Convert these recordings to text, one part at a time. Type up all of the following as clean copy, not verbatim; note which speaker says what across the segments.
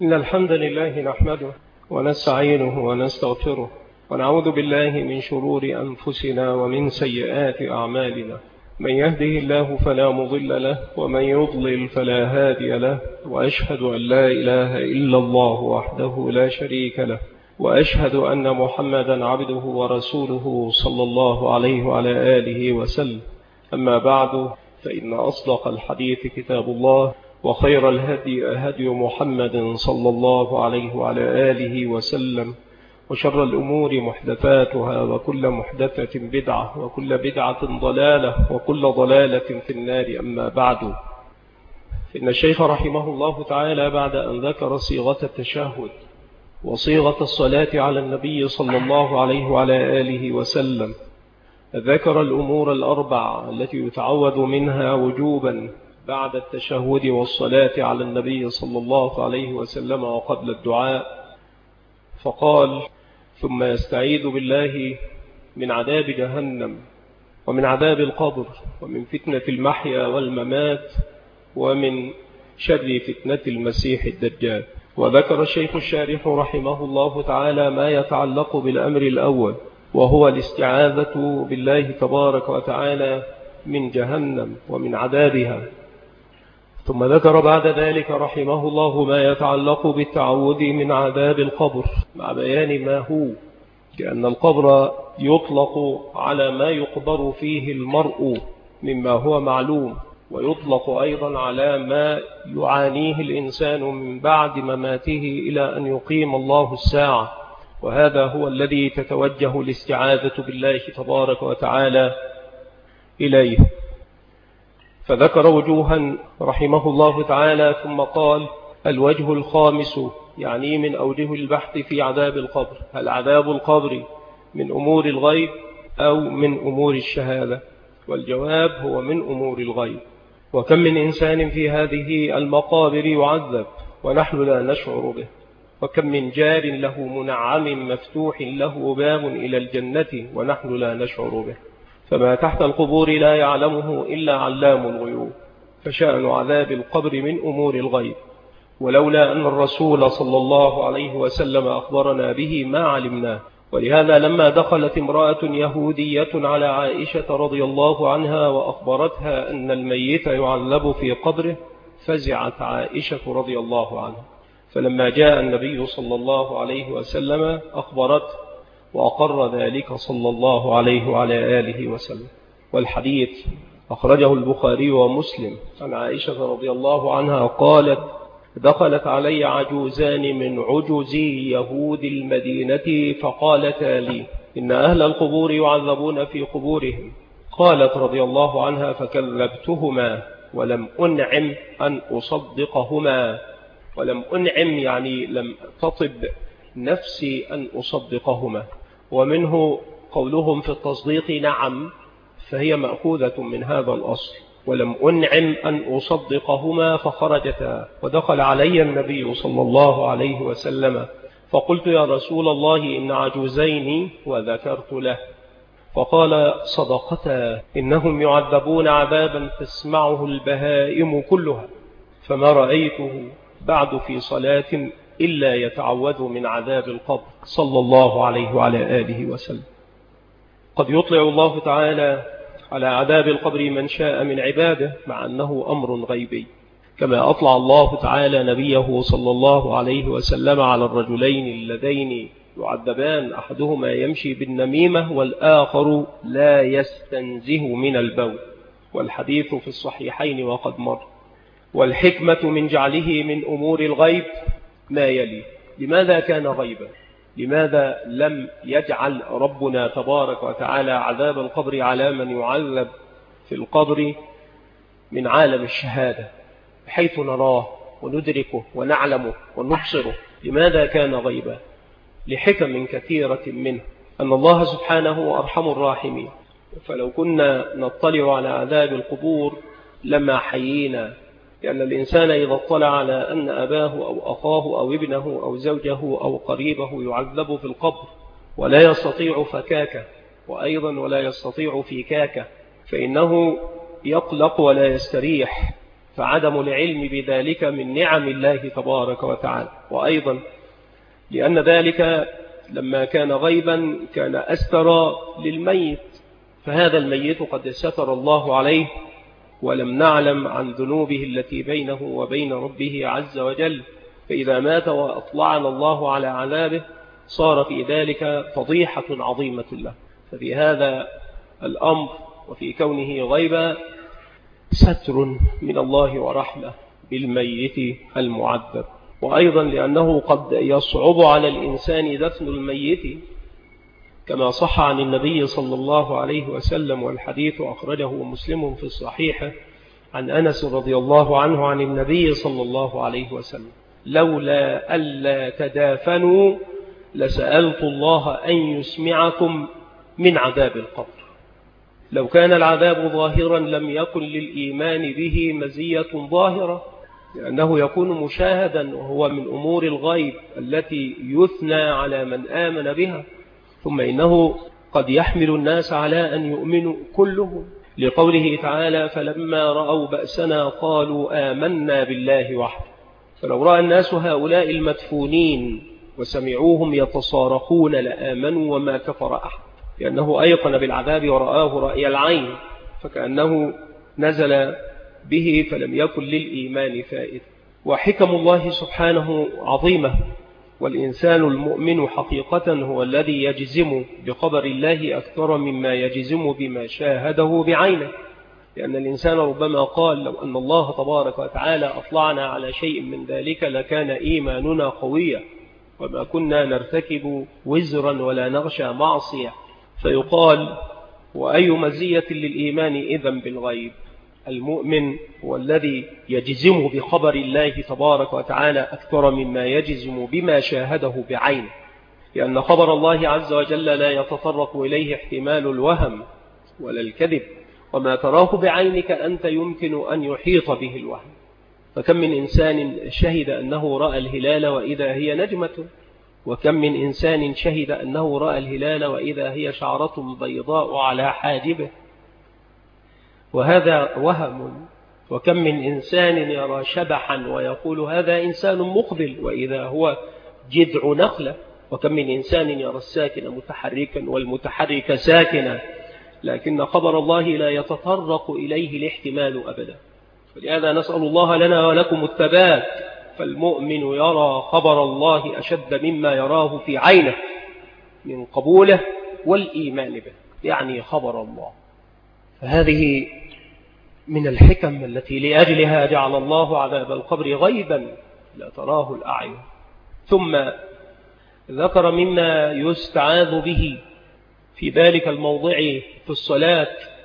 Speaker 1: إن الحمد لله نحمده ونستعينه ونستغفره ونعوذ بالله من شرور أنفسنا ومن سيئات أعمالنا. من يهده الله فلا مضل له ومن يضلل فلا هادي له، وأشهد أن لا إله إلا الله وحده لا شريك له، وأشهد أن محمدا عبده ورسوله صلى الله عليه وعلى آله وسلم. أما بعد، فإن أصدق الحديث كتاب الله، وخير الهدي هدي محمد صلى الله عليه وعلى آله وسلم، وشر الأمور محدثاتها، وكل محدثة بدعة، وكل بدعة ضلالة، وكل ضلالة في النار. أما بعد، إن الشيخ رحمه الله تعالى بعد أن ذكر صيغة التشهد وصيغة الصلاة على النبي صلى الله عليه وعلى آله وسلم، ذكر الأمور الأربع التي يتعوذ منها وجوبا بعد التشهد والصلاة على النبي صلى الله عليه وسلم وقبل الدعاء، فقال: ثم يستعيذ بالله من عذاب جهنم، ومن عذاب القبر، ومن فتنة المحيا والممات، ومن شر فتنة المسيح الدجال. وذكر الشيخ الشارح رحمه الله تعالى ما يتعلق بالأمر الأول، وهو الاستعاذة بالله تبارك وتعالى من جهنم ومن عذابها. ثم ذكر بعد ذلك رحمه الله ما يتعلق بالتعوذ من عذاب القبر، مع بيان ما هو، لأن القبر يطلق على ما يقبر فيه المرء مما هو معلوم، ويطلق أيضا على ما يعانيه الإنسان من بعد مماته إلى أن يقيم الله الساعة، وهذا هو الذي تتوجه الاستعاذة بالله تبارك وتعالى إليه. فذكر وجوها رحمه الله تعالى، ثم قال: الوجه الخامس، يعني من أوجه البحث في عذاب القبر، هل عذاب القبر من أمور الغيب أو من أمور الشهادة؟ والجواب هو من أمور الغيب. وكم من إنسان في هذه المقابر يعذب ونحن لا نشعر به، وكم من جار له منعم مفتوح له باب إلى الجنة ونحن لا نشعر به. فما تحت القبور لا يعلمه إلا علام الغيوب، فشأن عذاب القبر من أمور الغيب، ولولا أن الرسول صلى الله عليه وسلم أخبرنا به ما علمناه. ولهذا لما دخلت امرأة يهودية على عائشة رضي الله عنها وأخبرتها أن الميت يعذب في قبره، فزعت عائشة رضي الله عنها، فلما جاء النبي صلى الله عليه وسلم أخبرته، وأقر ذلك صلى الله عليه وعلى آله وسلم. والحديث أخرجه البخاري ومسلم عن عائشة رضي الله عنها قالت: دخلت علي عجوزان من عجز يهود المدينة فقالتا لي: إن أهل القبور يعذبون في قبورهم. قالت رضي الله عنها: فكذبتهما ولم أنعم أن أصدقهما. ولم أنعم يعني لم تطب نفسي أن أصدقهما. ومنه قولهم في التصديق نعم، فهي مأخوذة من هذا الأصل. ولم أنعم أن أصدقهما فخرجتا، ودخل علي النبي صلى الله عليه وسلم فقلت: يا رسول الله، إن عجوزين، وذكرت له، فقال: صدقتا، إنهم يعذبون عذابا تسمعه البهائم كلها، فما رأيته بعد في صلاة إلا يتعوذ من عذاب القبر صلى الله عليه وعلى آله وسلم. قد يطلع الله تعالى على عذاب القبر من شاء من عباده، مع أنه أمر غيبي، كما أطلع الله تعالى نبيه صلى الله عليه وسلم على الرجلين اللذين يعذبان، أحدهما يمشي بالنميمة والآخر لا يستنزه من البول، والحديث في الصحيحين وقد مر. والحكمة من جعله من أمور الغيب ما يلي: لماذا كان غيبا؟ لماذا لم يجعل ربنا تبارك وتعالى عذاب القبر على من يعذب في القبر من عالم الشهادة، بحيث نراه وندركه ونعلمه ونبصره؟ لماذا كان غيبا؟ لحكم كثيرة منه، أن الله سبحانه أرحم الراحمين، فلو كنا نطلع على عذاب القبور لما حيينا، لأن الإنسان إذا اطلع على أن أباه أو أخاه أو ابنه أو زوجه أو قريبه يعذب في القبر ولا يستطيع فكاكه، وأيضا ولا يستطيع فيكاكه، فإنه يقلق ولا يستريح، فعدم العلم بذلك من نعم الله تبارك وتعالى. وأيضا لأن ذلك لما كان غيبا كان أستر للميت، فهذا الميت قد ستر الله عليه ولم نعلم عن ذنوبه التي بينه وبين ربه عز وجل، فإذا مات وأطلعنا الله على عذابه صار في ذلك فضيحة عظيمة له. ففي هذا الأمر وفي كونه غيبا ستر من الله ورحمة بالميت المعذب. وأيضا لأنه قد يصعب على الإنسان دفن الميت كما صح عن النبي صلى الله عليه وسلم، والحديث أخرجه مسلم في الصحيح عن أنس رضي الله عنه عن النبي صلى الله عليه وسلم: لولا ألا تدافنوا لسألت الله أن يسمعكم من عذاب القبر. لو كان العذاب ظاهرا لم يكن للإيمان به مزية ظاهرة، لأنه يكون مشاهدا وهو من أمور الغيب التي يثنى على من آمن بها. ثم إنه قد يحمل الناس على أن يؤمنوا كلهم، لقوله تعالى: فلما رأوا بأسنا قالوا آمنا بالله وحده. فلو رأى الناس هؤلاء المدفونين وسمعوهم يتصارخون لآمنوا وما كفر أحد، لأنه أيقن بالعذاب ورآه رأي العين، فكأنه نزل به فلم يكن للإيمان فائدة. وحكم الله سبحانه عظيمة، والإنسان المؤمن حقيقة هو الذي يجزم بخبر الله أكثر مما يجزم بما شاهده بعينه، لأن الإنسان ربما قال: لو أن الله تبارك وتعالى أطلعنا على شيء من ذلك لكان إيماننا قويا وما كنا نرتكب وزرا ولا نغشى معصية. فيقال: وأي مزية للإيمان إذن بالغيب؟ المؤمن هو الذي يجزم بخبر الله تبارك وتعالى أكثر مما يجزم بما شاهده بعينه، لأن خبر الله عز وجل لا يتطرق إليه احتمال الوهم ولا الكذب، وما تراه بعينك أنت يمكن أن يحيط به الوهم. فكم من إنسان شهد أنه رأى الهلال وإذا هي نجمة، وكم من إنسان شهد أنه رأى الهلال وإذا هي شعرة بيضاء على حاجبه، وهذا وهم. وكم من إنسان يرى شبحا ويقول هذا إنسان مقبل وإذا هو جذع نخلة، وكم من إنسان يرى الساكن متحركا والمتحرك ساكنا، لكن خبر الله لا يتطرق إليه الاحتمال أبدا. فلهذا نسأل الله لنا ولكم الثبات، فالمؤمن يرى خبر الله أشد مما يراه في عينه من قبوله والإيمان به، يعني خبر الله. فهذه من الحكم التي لأجلها جعل الله عذاب القبر غيبا لا تراه الأعين. ثم ذكر مما يستعاذ به في ذلك الموضع في الصلاة: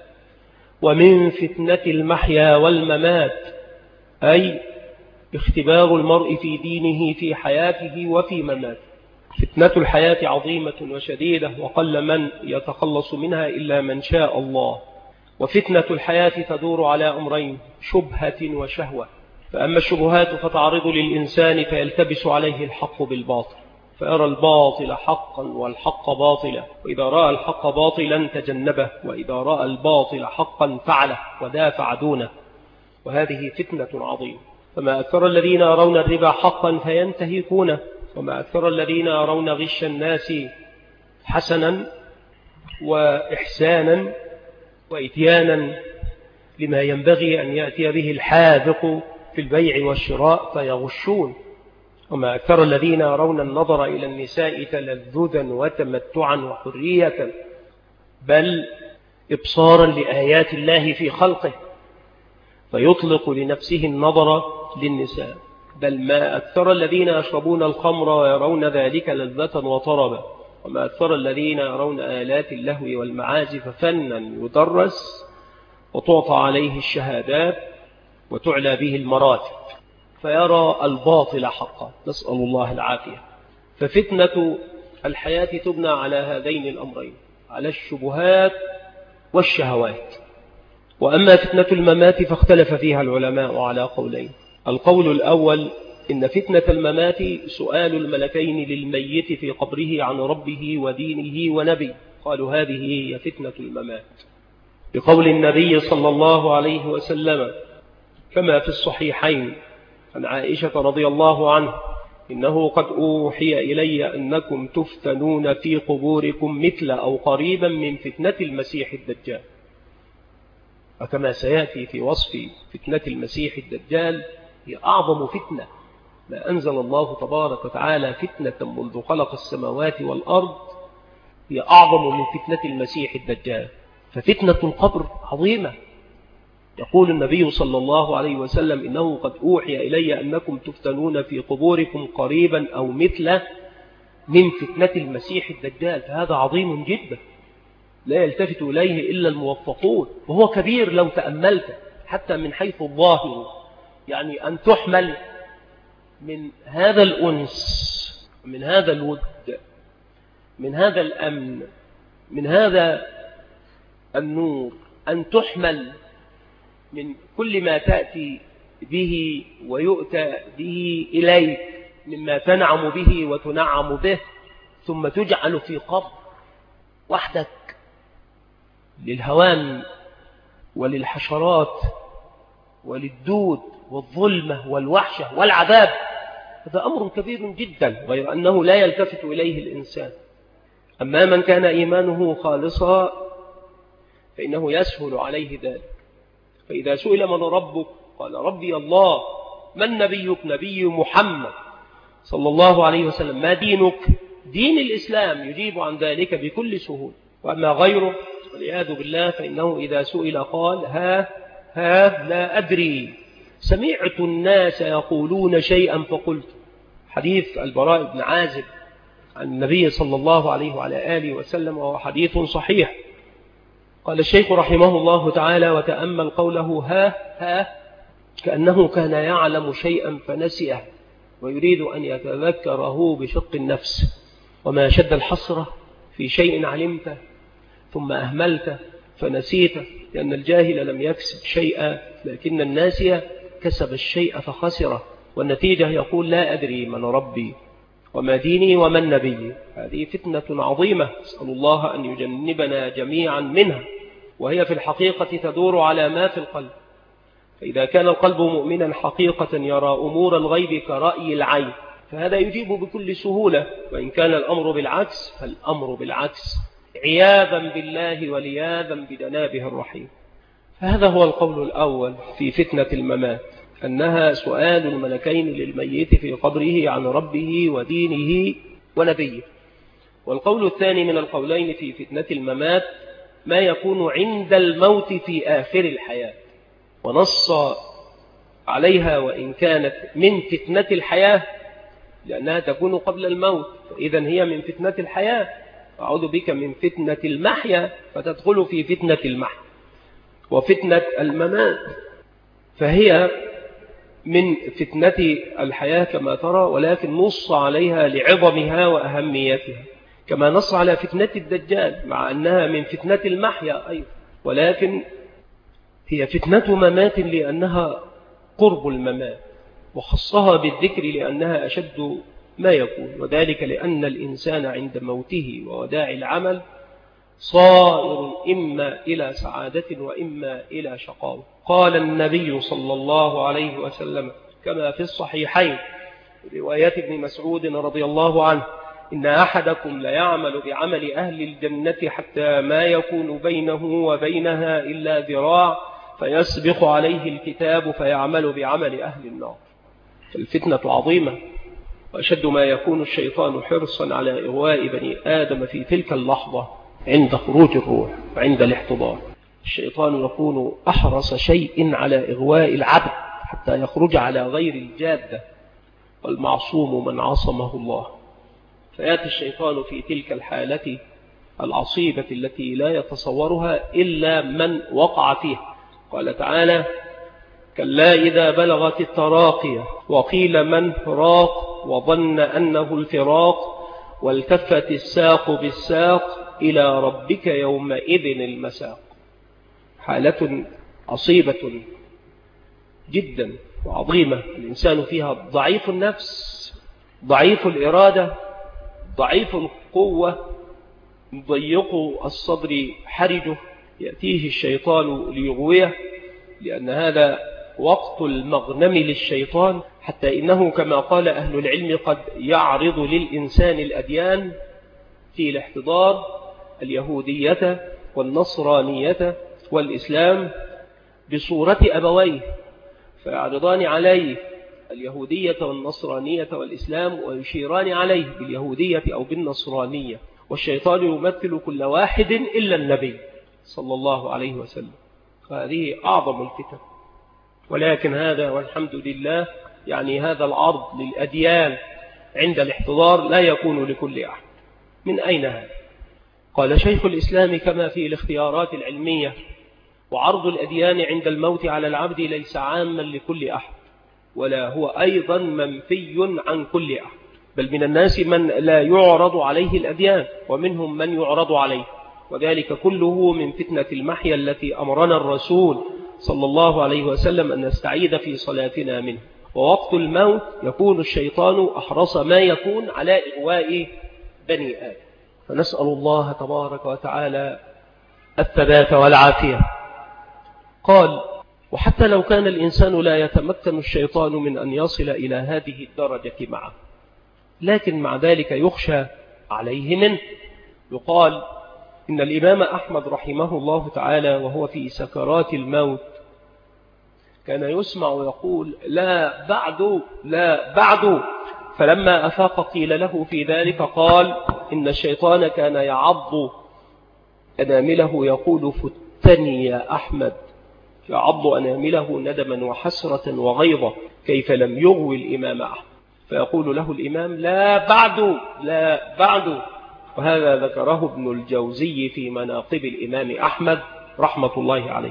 Speaker 1: ومن فتنة المحيا والممات، أي اختبار المرء في دينه في حياته وفي مماته. فتنة الحياة عظيمة وشديدة وقل من يتخلص منها إلا من شاء الله. وفتنة الحياة تدور على أمرين: شبهة وشهوة. فأما الشبهات فتعرض للإنسان فيلتبس عليه الحق بالباطل، فيرى الباطل حقا والحق باطلا، وإذا رأى الحق باطلا تجنبه، وإذا رأى الباطل حقا فعله ودافع دونه. وهذه فتنة عظيمة. فما أكثر الذين يرون الربا حقا فينتهكونه، وما أكثر الذين يرون غش الناس حسنا وإحسانا وإتيانا لما ينبغي أن يأتي به الحاذق في البيع والشراء فيغشون. وما أكثر الذين يرون النظر إلى النساء تلذذا وتمتعا وحرية، بل إبصارا لآيات الله في خلقه، فيطلق لنفسه النظر للنساء. بل ما أكثر الذين يشربون الخمر ويرون ذلك لذة وطربا. وما أكثر الذين يرون آلات اللهو والمعازف فنا يدرس وتعطى عليه الشهادات وتعلى به المراتب، فيرى الباطل حقا، نسأل الله العافية. ففتنة الحياة تبنى على هذين الأمرين، على الشبهات والشهوات. وأما فتنة الممات فاختلف فيها العلماء على قولين. القول الأول: إن فتنة الممات سؤال الملكين للميت في قبره عن ربه ودينه ونبيه، قالوا هذه هي فتنة الممات، بقول النبي صلى الله عليه وسلم: كما في الصحيحين عن عائشة رضي الله عنها إنه قد أوحي إلي أنكم تفتنون في قبوركم مثل أو قريبا من فتنة المسيح الدجال. وكما سيأتي في وصف فتنة المسيح الدجال هي أعظم فتنة ما أنزل الله تبارك وتعالى فتنة منذ خلق السماوات والأرض، هي أعظم من فتنة المسيح الدجال. ففتنة القبر عظيمة. يقول النبي صلى الله عليه وسلم إنه قد أوحي إلي أنكم تفتنون في قبوركم قريبا أو مثل من فتنة المسيح الدجال. فهذا عظيم جدا لا يلتفت إليه إلا الموفقون، وهو كبير لو تأملت حتى من حيث الظاهر. يعني أن تحمل من هذا الأنس، من هذا الود، من هذا الأمن، من هذا النور، أن تحمل من كل ما تأتي به ويؤتى به إليك مما تنعم به وتنعم به، ثم تجعل في قبر وحدك للهوان وللحشرات وللدود والظلمة والوحشة والعذاب. هذا أمر كبير جدا، غير أنه لا يلتفت إليه الإنسان. أما من كان إيمانه خالصا فإنه يسهل عليه ذلك. فإذا سئل من ربك قال ربي الله. من نبيك؟ نبي محمد صلى الله عليه وسلم. ما دينك؟ دين الإسلام. يجيب عن ذلك بكل سهولة. وأما غيره والعياذ بالله فإنه إذا سئل قال ها لا أدري، سمعت الناس يقولون شيئا فقلت. حديث البراء بن عازب عن النبي صلى الله عليه وعلى آله وسلم، وهو حديث صحيح. قال الشيخ رحمه الله تعالى وتأمل قوله ها كأنه كان يعلم شيئا فنسيه ويريد أن يتذكره بشق النفس. وما شد الحسرة في شيء علمته ثم أهملته فنسيته، لأن الجاهل لم يكسب شيئا لكن الناسي كسب الشيء فخسره، والنتيجة يقول لا أدري من ربي وما ديني ومن نبي. هذه فتنة عظيمة، أسأل الله أن يجنبنا جميعا منها، وهي في الحقيقة تدور على ما في القلب. فإذا كان القلب مؤمنا حقيقة يرى أمور الغيب كرأي العين فهذا يجيب بكل سهولة، وإن كان الأمر بالعكس فالأمر بالعكس، عياذا بالله ولياذا بجنابه الرحيم. فهذا هو القول الأول في فتنة الممات، أنها سؤال الملكين للميت في قبره عن ربه ودينه ونبيه. والقول الثاني من القولين في فتنة الممات ما يكون عند الموت في آخر الحياة، ونص عليها وإن كانت من فتنة الحياة لأنها تكون قبل الموت، فإذا هي من فتنة الحياة. أعوذ بك من فتنة المحيا فتدخل في فتنة المحيا وفتنة الممات، فهي من فتنة الحياة كما ترى، ولكن نص عليها لعظمها وأهميتها، كما نص على فتنة الدجال مع أنها من فتنة المحيا أيضا، ولكن هي فتنة ممات لأنها قرب الممات، وخصها بالذكر لأنها أشد ما يكون، وذلك لأن الإنسان عند موته ووداع العمل صائر إما إلى سعادة وإما إلى شقاوة. قال النبي صلى الله عليه وسلم كما في الصحيحين روايات ابن مسعود رضي الله عنه إن أحدكم ليعمل بعمل أهل الجنة حتى ما يكون بينه وبينها إلا ذراع فيسبق عليه الكتاب فيعمل بعمل أهل النار. الفتنة عظيمة، وأشد ما يكون الشيطان حرصا على إغواء بني آدم في تلك اللحظة عند خروج الروح وعند الاحتضار. الشيطان يكون أحرص شيء على إغواء العبد حتى يخرج على غير الجادة، والمعصوم من عصمه الله. فيأتي الشيطان في تلك الحالة العصيبة التي لا يتصورها إلا من وقع فيها. قال تعالى كلا إذا بلغت التراقية وقيل من راق وظن أنه الفراق والتفت الساق بالساق إلى ربك يومئذ المساق. حالة عصيبة جدا وعظيمة، الإنسان فيها ضعيف النفس، ضعيف الإرادة، ضعيف القوة، ضيق الصدر حرجه، يأتيه الشيطان ليغويه، لأن هذا وقت المغنم للشيطان، حتى إنه كما قال أهل العلم قد يعرض للإنسان الأديان في الاحتضار اليهودية والنصرانية والإسلام بصورة أبويه، فيعرضان عليه اليهودية والنصرانية والإسلام ويشيران عليه باليهودية أو بالنصرانية، والشيطان يمثل كل واحد إلا النبي صلى الله عليه وسلم. فهذه أعظم الفتن. ولكن هذا والحمد لله يعني هذا العرض للأديان عند الاحتضار لا يكون لكل أحد. من أين هذا؟ قال شيخ الإسلام كما في الاختيارات العلمية: وعرض الأديان عند الموت على العبد ليس عاما لكل أحد، ولا هو أيضا منفي عن كل أحد، بل من الناس من لا يعرض عليه الأديان، ومنهم من يعرض عليه، وذلك كله من فتنة المحيا التي أمرنا الرسول صلى الله عليه وسلم أن نستعيذ في صلاتنا منه. ووقت الموت يكون الشيطان أحرص ما يكون على إغواء بني آدم، فنسأل الله تبارك وتعالى الثبات والعافية. قال: وحتى لو كان الإنسان لا يتمكن الشيطان من أن يصل إلى هذه الدرجة معه، لكن مع ذلك يخشى عليه منه. يقال إن الإمام أحمد رحمه الله تعالى وهو في سكرات الموت كان يسمع يقول: لا بعد لا بعد، فلما أفاق قيل له في ذلك قال: إن الشيطان كان يعض أنامله يقول: فتني يا أحمد، يعض أنامله ندما وحسرة وغيظة، كيف لم يغوي الإمام أحمد؟ فيقول له الإمام: لا بعد لا بعد. وهذا ذكره ابن الجوزي في مناقب الإمام أحمد رحمة الله عليه.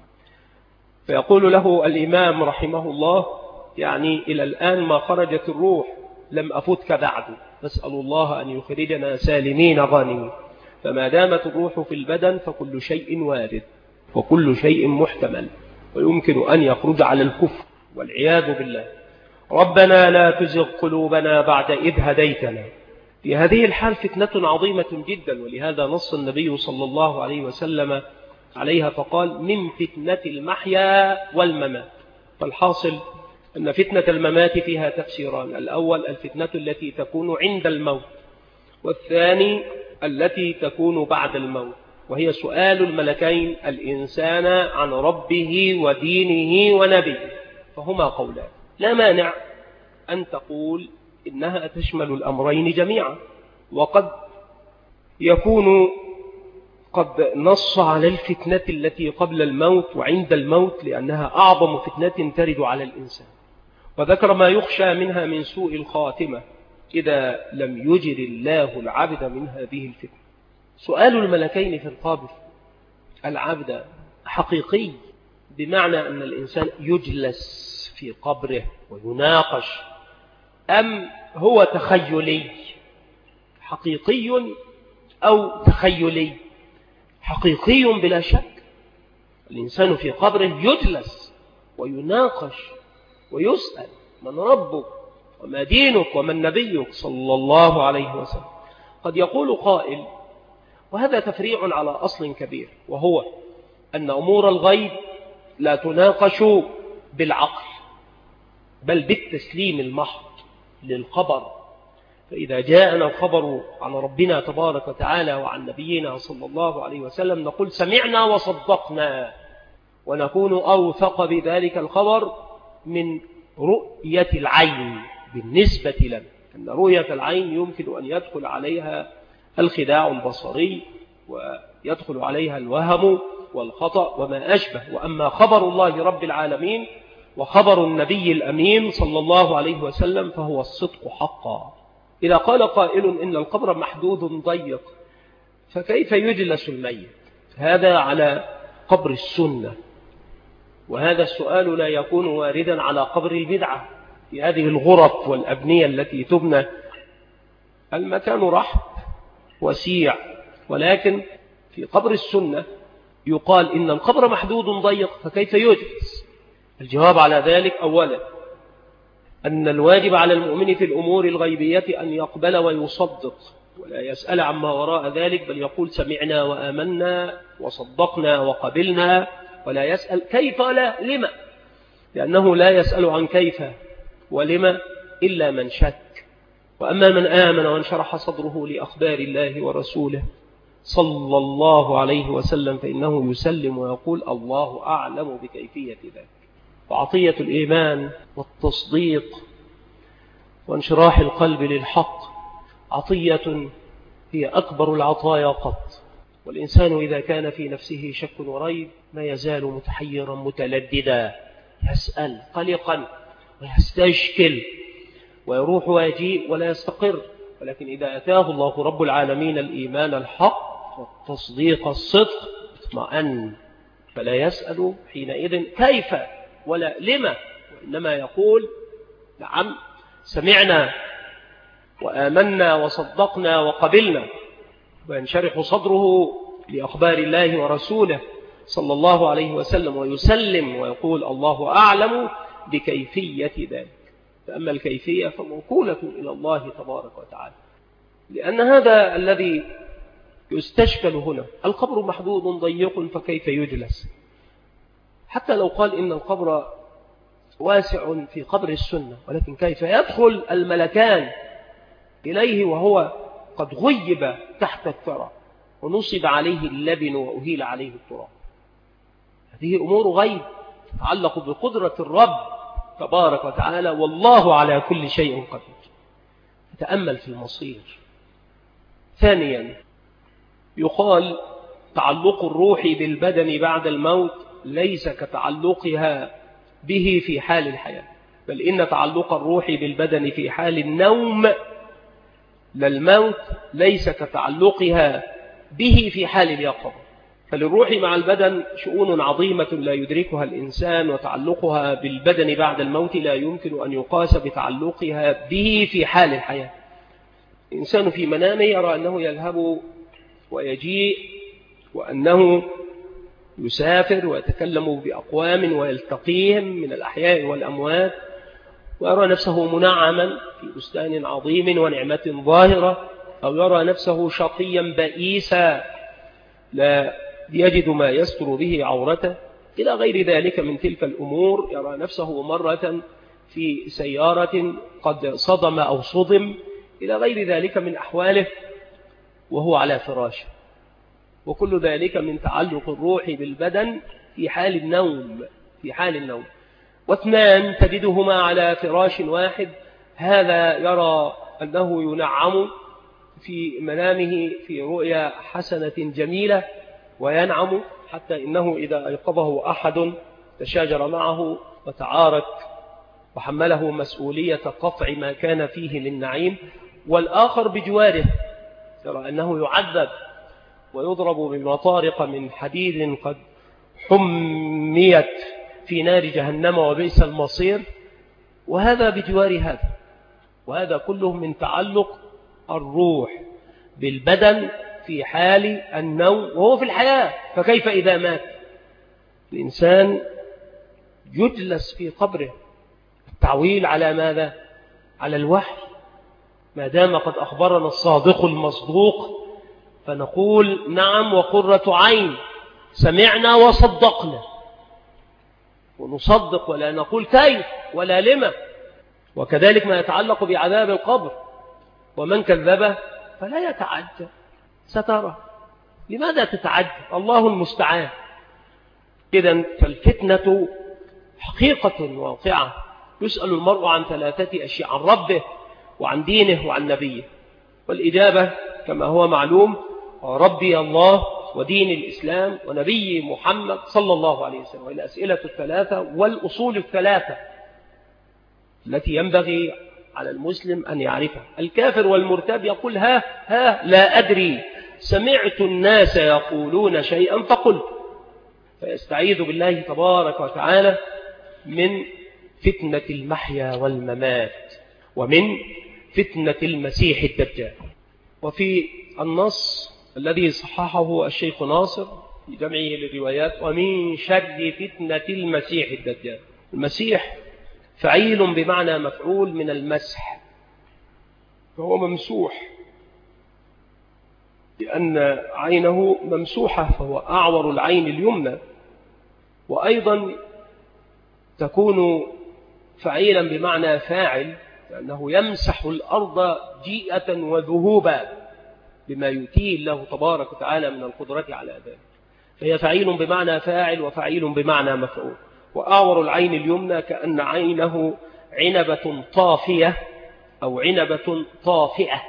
Speaker 1: فيقول له الإمام رحمه الله: يعني إلى الآن ما خرجت الروح، لم أفتك بعد، نسأل الله أن يخرجنا سالمين غانمين. فما دامت الروح في البدن فكل شيء وارد وكل شيء محتمل، ويمكن أن يخرج على الكفر والعياذ بالله. ربنا لا تزغ قلوبنا بعد إذ هديتنا. في هذه الحال فتنة عظيمة جدا، ولهذا نص النبي صلى الله عليه وسلم عليها فقال: من فتنة المحيا والممات. فالحاصل أن فتنة الممات فيها تفسيران: الأول الفتنة التي تكون عند الموت، والثاني التي تكون بعد الموت، وهي سؤال الملكين الإنسان عن ربه ودينه ونبيه. فهما قولان، لا مانع أن تقول إنها تشمل الأمرين جميعا، وقد يكون قد نص على الفتنة التي قبل الموت وعند الموت لأنها أعظم فتنة ترد على الإنسان، وذكر ما يخشى منها من سوء الخاتمة إذا لم يجر الله العبد من هذه الفتنة. سؤال الملكين في القبر العبد حقيقي، بمعنى أن الإنسان يجلس في قبره ويناقش، أم هو تخيلي حقيقي أو تخيلي؟ حقيقي بلا شك. الإنسان في قبره يجلس ويناقش ويسأل: من ربك وما دينك ومن نبيك صلى الله عليه وسلم. قد يقول قائل، وهذا تفريع على أصل كبير، وهو أن أمور الغيب لا تناقش بالعقل بل بالتسليم المحض للخبر. فإذا جاءنا الخبر عن ربنا تبارك وتعالى وعن نبينا صلى الله عليه وسلم نقول: سمعنا وصدقنا، ونكون أوثق بذلك الخبر من رؤية العين بالنسبة لنا، أن رؤية العين يمكن أن يدخل عليها الخداع البصري ويدخل عليها الوهم والخطأ وما أشبه. وأما خبر الله رب العالمين وخبر النبي الأمين صلى الله عليه وسلم فهو الصدق حقا. إذا قال قائل إن القبر محدود ضيق، فكيف يجلس الميت؟ هذا على قبر السنة، وهذا السؤال لا يكون واردا على قبر البدعة في هذه الغرف والأبنية التي تبنى. المكان رحب وسيع، ولكن في قبر السنة يقال إن القبر محدود ضيق، فكيف يجلس؟ الجواب على ذلك: أولا أن الواجب على المؤمن في الأمور الغيبية أن يقبل ويصدق ولا يسأل عما وراء ذلك، بل يقول: سمعنا وآمنا وصدقنا وقبلنا، ولا يسأل كيف لا لما. لأنه لا يسأل عن كيف ولما إلا من شك. وأما من آمن وانشرح صدره لأخبار الله ورسوله صلى الله عليه وسلم فإنه يسلم ويقول الله أعلم بكيفية ذلك. وعطية الإيمان والتصديق وانشراح القلب للحق عطية هي أكبر العطايا قط. والإنسان إذا كان في نفسه شك وريب ما يزال متحيرا متلددا، يسأل قلقا ويستشكل ويروح ويجيء ولا يستقر. ولكن إذا أتاه الله رب العالمين الإيمان الحق والتصديق الصدق اطمأن، فلا يسأل حينئذ كيف ولا لما، وإنما يقول نعم سمعنا وآمنا وصدقنا وقبلنا، وينشرح صدره لأخبار الله ورسوله صلى الله عليه وسلم ويسلم ويقول الله أعلم بكيفية ذلك. فأما الكيفية فموكولة إلى الله تبارك وتعالى، لأن هذا الذي يستشكل هنا. القبر محدود ضيق فكيف يجلس؟ حتى لو قال إن القبر واسع في قبر السنة، ولكن كيف يدخل الملكان إليه وهو قد غيب تحت الثرى ونصب عليه اللبن وأهيل عليه التراب؟ هذه أمور غيب تتعلق بقدرة الرب تبارك وتعالى، والله على كل شيء قدير. تأمل في المصير. ثانيا يقال تعلق الروح بالبدن بعد الموت ليس كتعلقها به في حال الحياة، بل إن تعلق الروح بالبدن في حال النوم للموت ليس كتعلقها به في حال اليقظة. فللروح مع البدن شؤون عظيمة لا يدركها الإنسان، وتعلقها بالبدن بعد الموت لا يمكن أن يقاس بتعلقها به في حال الحياة. الإنسان في منامه يرى أنه يذهب ويجيء، وأنه يسافر ويتكلم بأقوام ويلتقيهم من الأحياء والأموات، ويرى نفسه منعما في بستان عظيم ونعمة ظاهرة، أو يرى نفسه شقيا بئيسا لا يجد ما يستر به عورته إلى غير ذلك من تلك الأمور. يرى نفسه مرة في سيارة قد صدم أو صدم إلى غير ذلك من أحواله وهو على فراشه، وكل ذلك من تعلق الروح بالبدن في حال النوم. في حال النوم. واثنان تجدهما على فراش واحد، هذا يرى أنه ينعم في منامه في رؤيا حسنة جميلة وينعم، حتى إنه إذا أيقظه أحد تشاجر معه وتعارك وحمله مسؤولية قطع ما كان فيه من نعيم. والآخر بجواره يرى أنه يعذب ويضرب بمطارق من حديد قد حميت في نار جهنم وبئس المصير، وهذا بجوار هذا. وهذا كله من تعلق الروح بالبدن في حال النوم وهو في الحياة. فكيف إذا مات؟ الإنسان يجلس في قبره. التعويل على ماذا؟ على الوحي. ما دام قد أخبرنا الصادق المصدوق فنقول نعم وقرة عين، سمعنا وصدقنا، ونصدق ولا نقول كيف ولا لما. وكذلك ما يتعلق بعذاب القبر، ومن كذبه فلا يتعجب، سترى. لماذا تتعجب؟ الله المستعان. إذن فالفتنة حقيقة واقعة. يسأل المرء عن ثلاثة أشياء: عن ربه وعن دينه وعن نبيه. والإجابة كما هو معلوم: ربي الله ودين الإسلام ونبي محمد صلى الله عليه وسلم. والأسئلة الثلاثة والأصول الثلاثة التي ينبغي على المسلم أن يعرفها. الكافر والمرتاب يقول ها لا أدري، سمعت الناس يقولون شيئا فقلت. فيستعيذ بالله تبارك وتعالى من فتنة المحيا والممات ومن فتنة المسيح الدجال. وفي النص الذي صححه الشيخ ناصر في جمعه للروايات: ومن شر فتنة المسيح الدجال. المسيح فعيل بمعنى مفعول من المسح، فهو ممسوح لأن عينه ممسوحة، فهو أعور العين اليمنى. وأيضا تكون فعيلا بمعنى فاعل، لأنه يمسح الأرض جيئة وذهوبا بما يؤتيه الله تبارك وتعالى من القدرة على ذلك، فهي فعيل بمعنى فاعل وفعيل بمعنى مفعول. وأعور العين اليمنى كأن عينه عنبة طافية أو عنبة طافئة.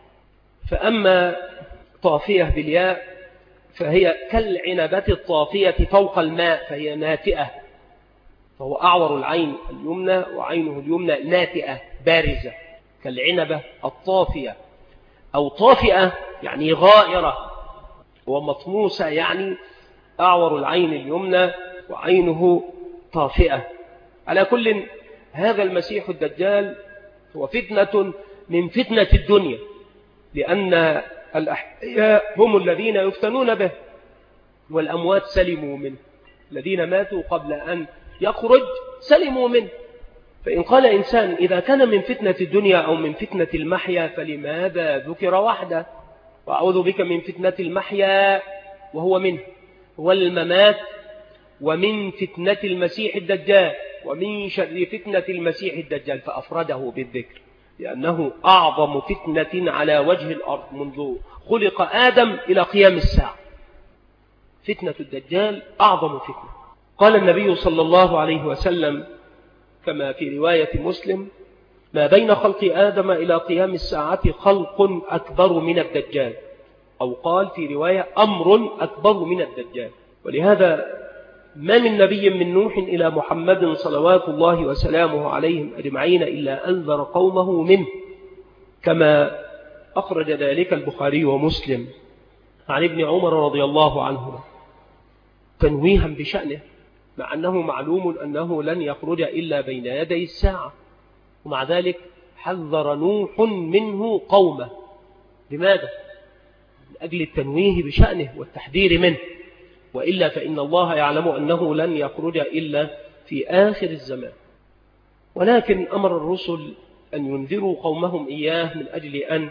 Speaker 1: فأما طافية بالياء فهي كالعنبة الطافية فوق الماء، فهي ناتئة، فهو أعور العين اليمنى وعينه اليمنى ناتئة بارزة كالعنبة الطافية، أو طافئة يعني غائرة، ومطموسة يعني أعور العين اليمنى وعينه طافئة. على كل، هذا المسيح الدجال هو فتنة من فتنة الدنيا، لأن الأحياء هم الذين يفتنون به والأموات سلموا منه، الذين ماتوا قبل أن يخرج سلموا منه. فإن قال إنسان إذا كان من فتنة الدنيا أو من فتنة المحيا فلماذا ذكر وحده؟ وأعوذ بك من فتنة المحيا وهو منه والممات، ومن فتنة المسيح الدجال، ومن شر فتنة المسيح الدجال، فأفرده بالذكر لأنه أعظم فتنة على وجه الأرض منذ خلق آدم إلى قيام الساعة. فتنة الدجال أعظم فتنة. قال النبي صلى الله عليه وسلم كما في رواية مسلم: ما بين خلق آدم إلى قيام الساعة خلق أكبر من الدجال، أو قال في رواية أمر أكبر من الدجال. ولهذا ما من نبي من نوح إلى محمد صلوات الله وسلامه عليهم أجمعين إلا أنذر قومه منه، كما أخرج ذلك البخاري ومسلم عن ابن عمر رضي الله عنهما تنويها بشأنه، مع أنه معلوم أنه لن يخرج إلا بين يدي الساعة، ومع ذلك حذر نوح منه قومه. لماذا؟ من أجل التنويه بشأنه والتحذير منه، وإلا فإن الله يعلم أنه لن يخرج إلا في آخر الزمان. ولكن أمر الرسل أن ينذروا قومهم إياه من أجل أن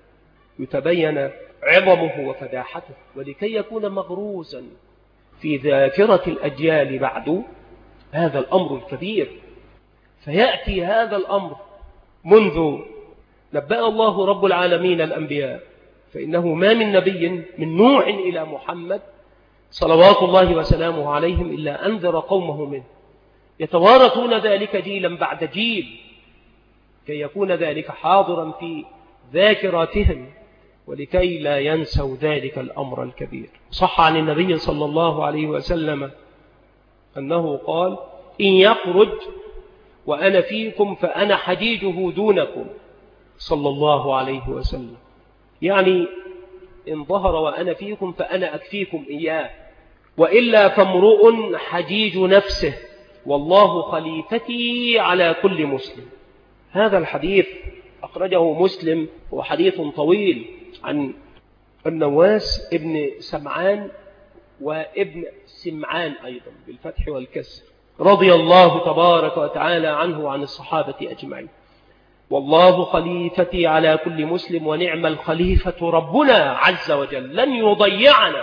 Speaker 1: يتبين عظمه وفداحته، ولكي يكون مغروزا في ذاكرة الأجيال بعد هذا الأمر الكبير. فيأتي هذا الأمر منذ نبأ الله رب العالمين الأنبياء، فإنه ما من نبي من نوح إلى محمد صلوات الله وسلامه عليهم إلا أنذر قومه منه، يتوارثون ذلك جيلا بعد جيل كي يكون ذلك حاضرا في ذاكراتهم، ولكي لا ينسوا ذلك الأمر الكبير. صح عن النبي صلى الله عليه وسلم أنه قال: إن يخرج وأنا فيكم فأنا حجيجه دونكم، صلى الله عليه وسلم، يعني إن ظهر وأنا فيكم فأنا أكفيكم إياه، وإلا فامرؤ حجيج نفسه والله خليفتي على كل مسلم. هذا الحديث أخرجه مسلم، هو حديث طويل عن النواس ابن سمعان وابن سمعان أيضا بالفتح والكسر، رضي الله تبارك وتعالى عنه وعن الصحابة أجمعين. والله خليفتي على كل مسلم ونعم الخليفة ربنا عز وجل لن يضيعنا.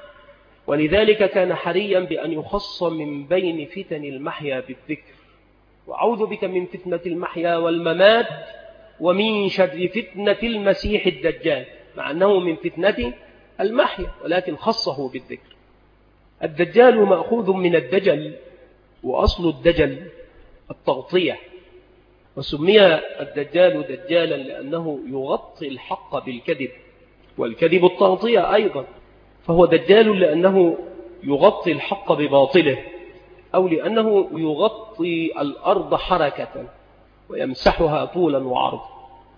Speaker 1: ولذلك كان حريا بأن يخص من بين فتن المحيا بالذكر: وأعوذ بك من فتنة المحيا والممات ومن شر فتنة المسيح الدجال، مع أنه من فتنة المحيا ولكن خصه بالذكر. الدجال مأخوذ من الدجل، وأصل الدجل التغطية، وسمي الدجال دجالا لأنه يغطي الحق بالكذب، والكذب التغطية أيضا، فهو دجال لأنه يغطي الحق بباطله، أو لأنه يغطي الأرض حركة ويمسحها طولا وعرضا.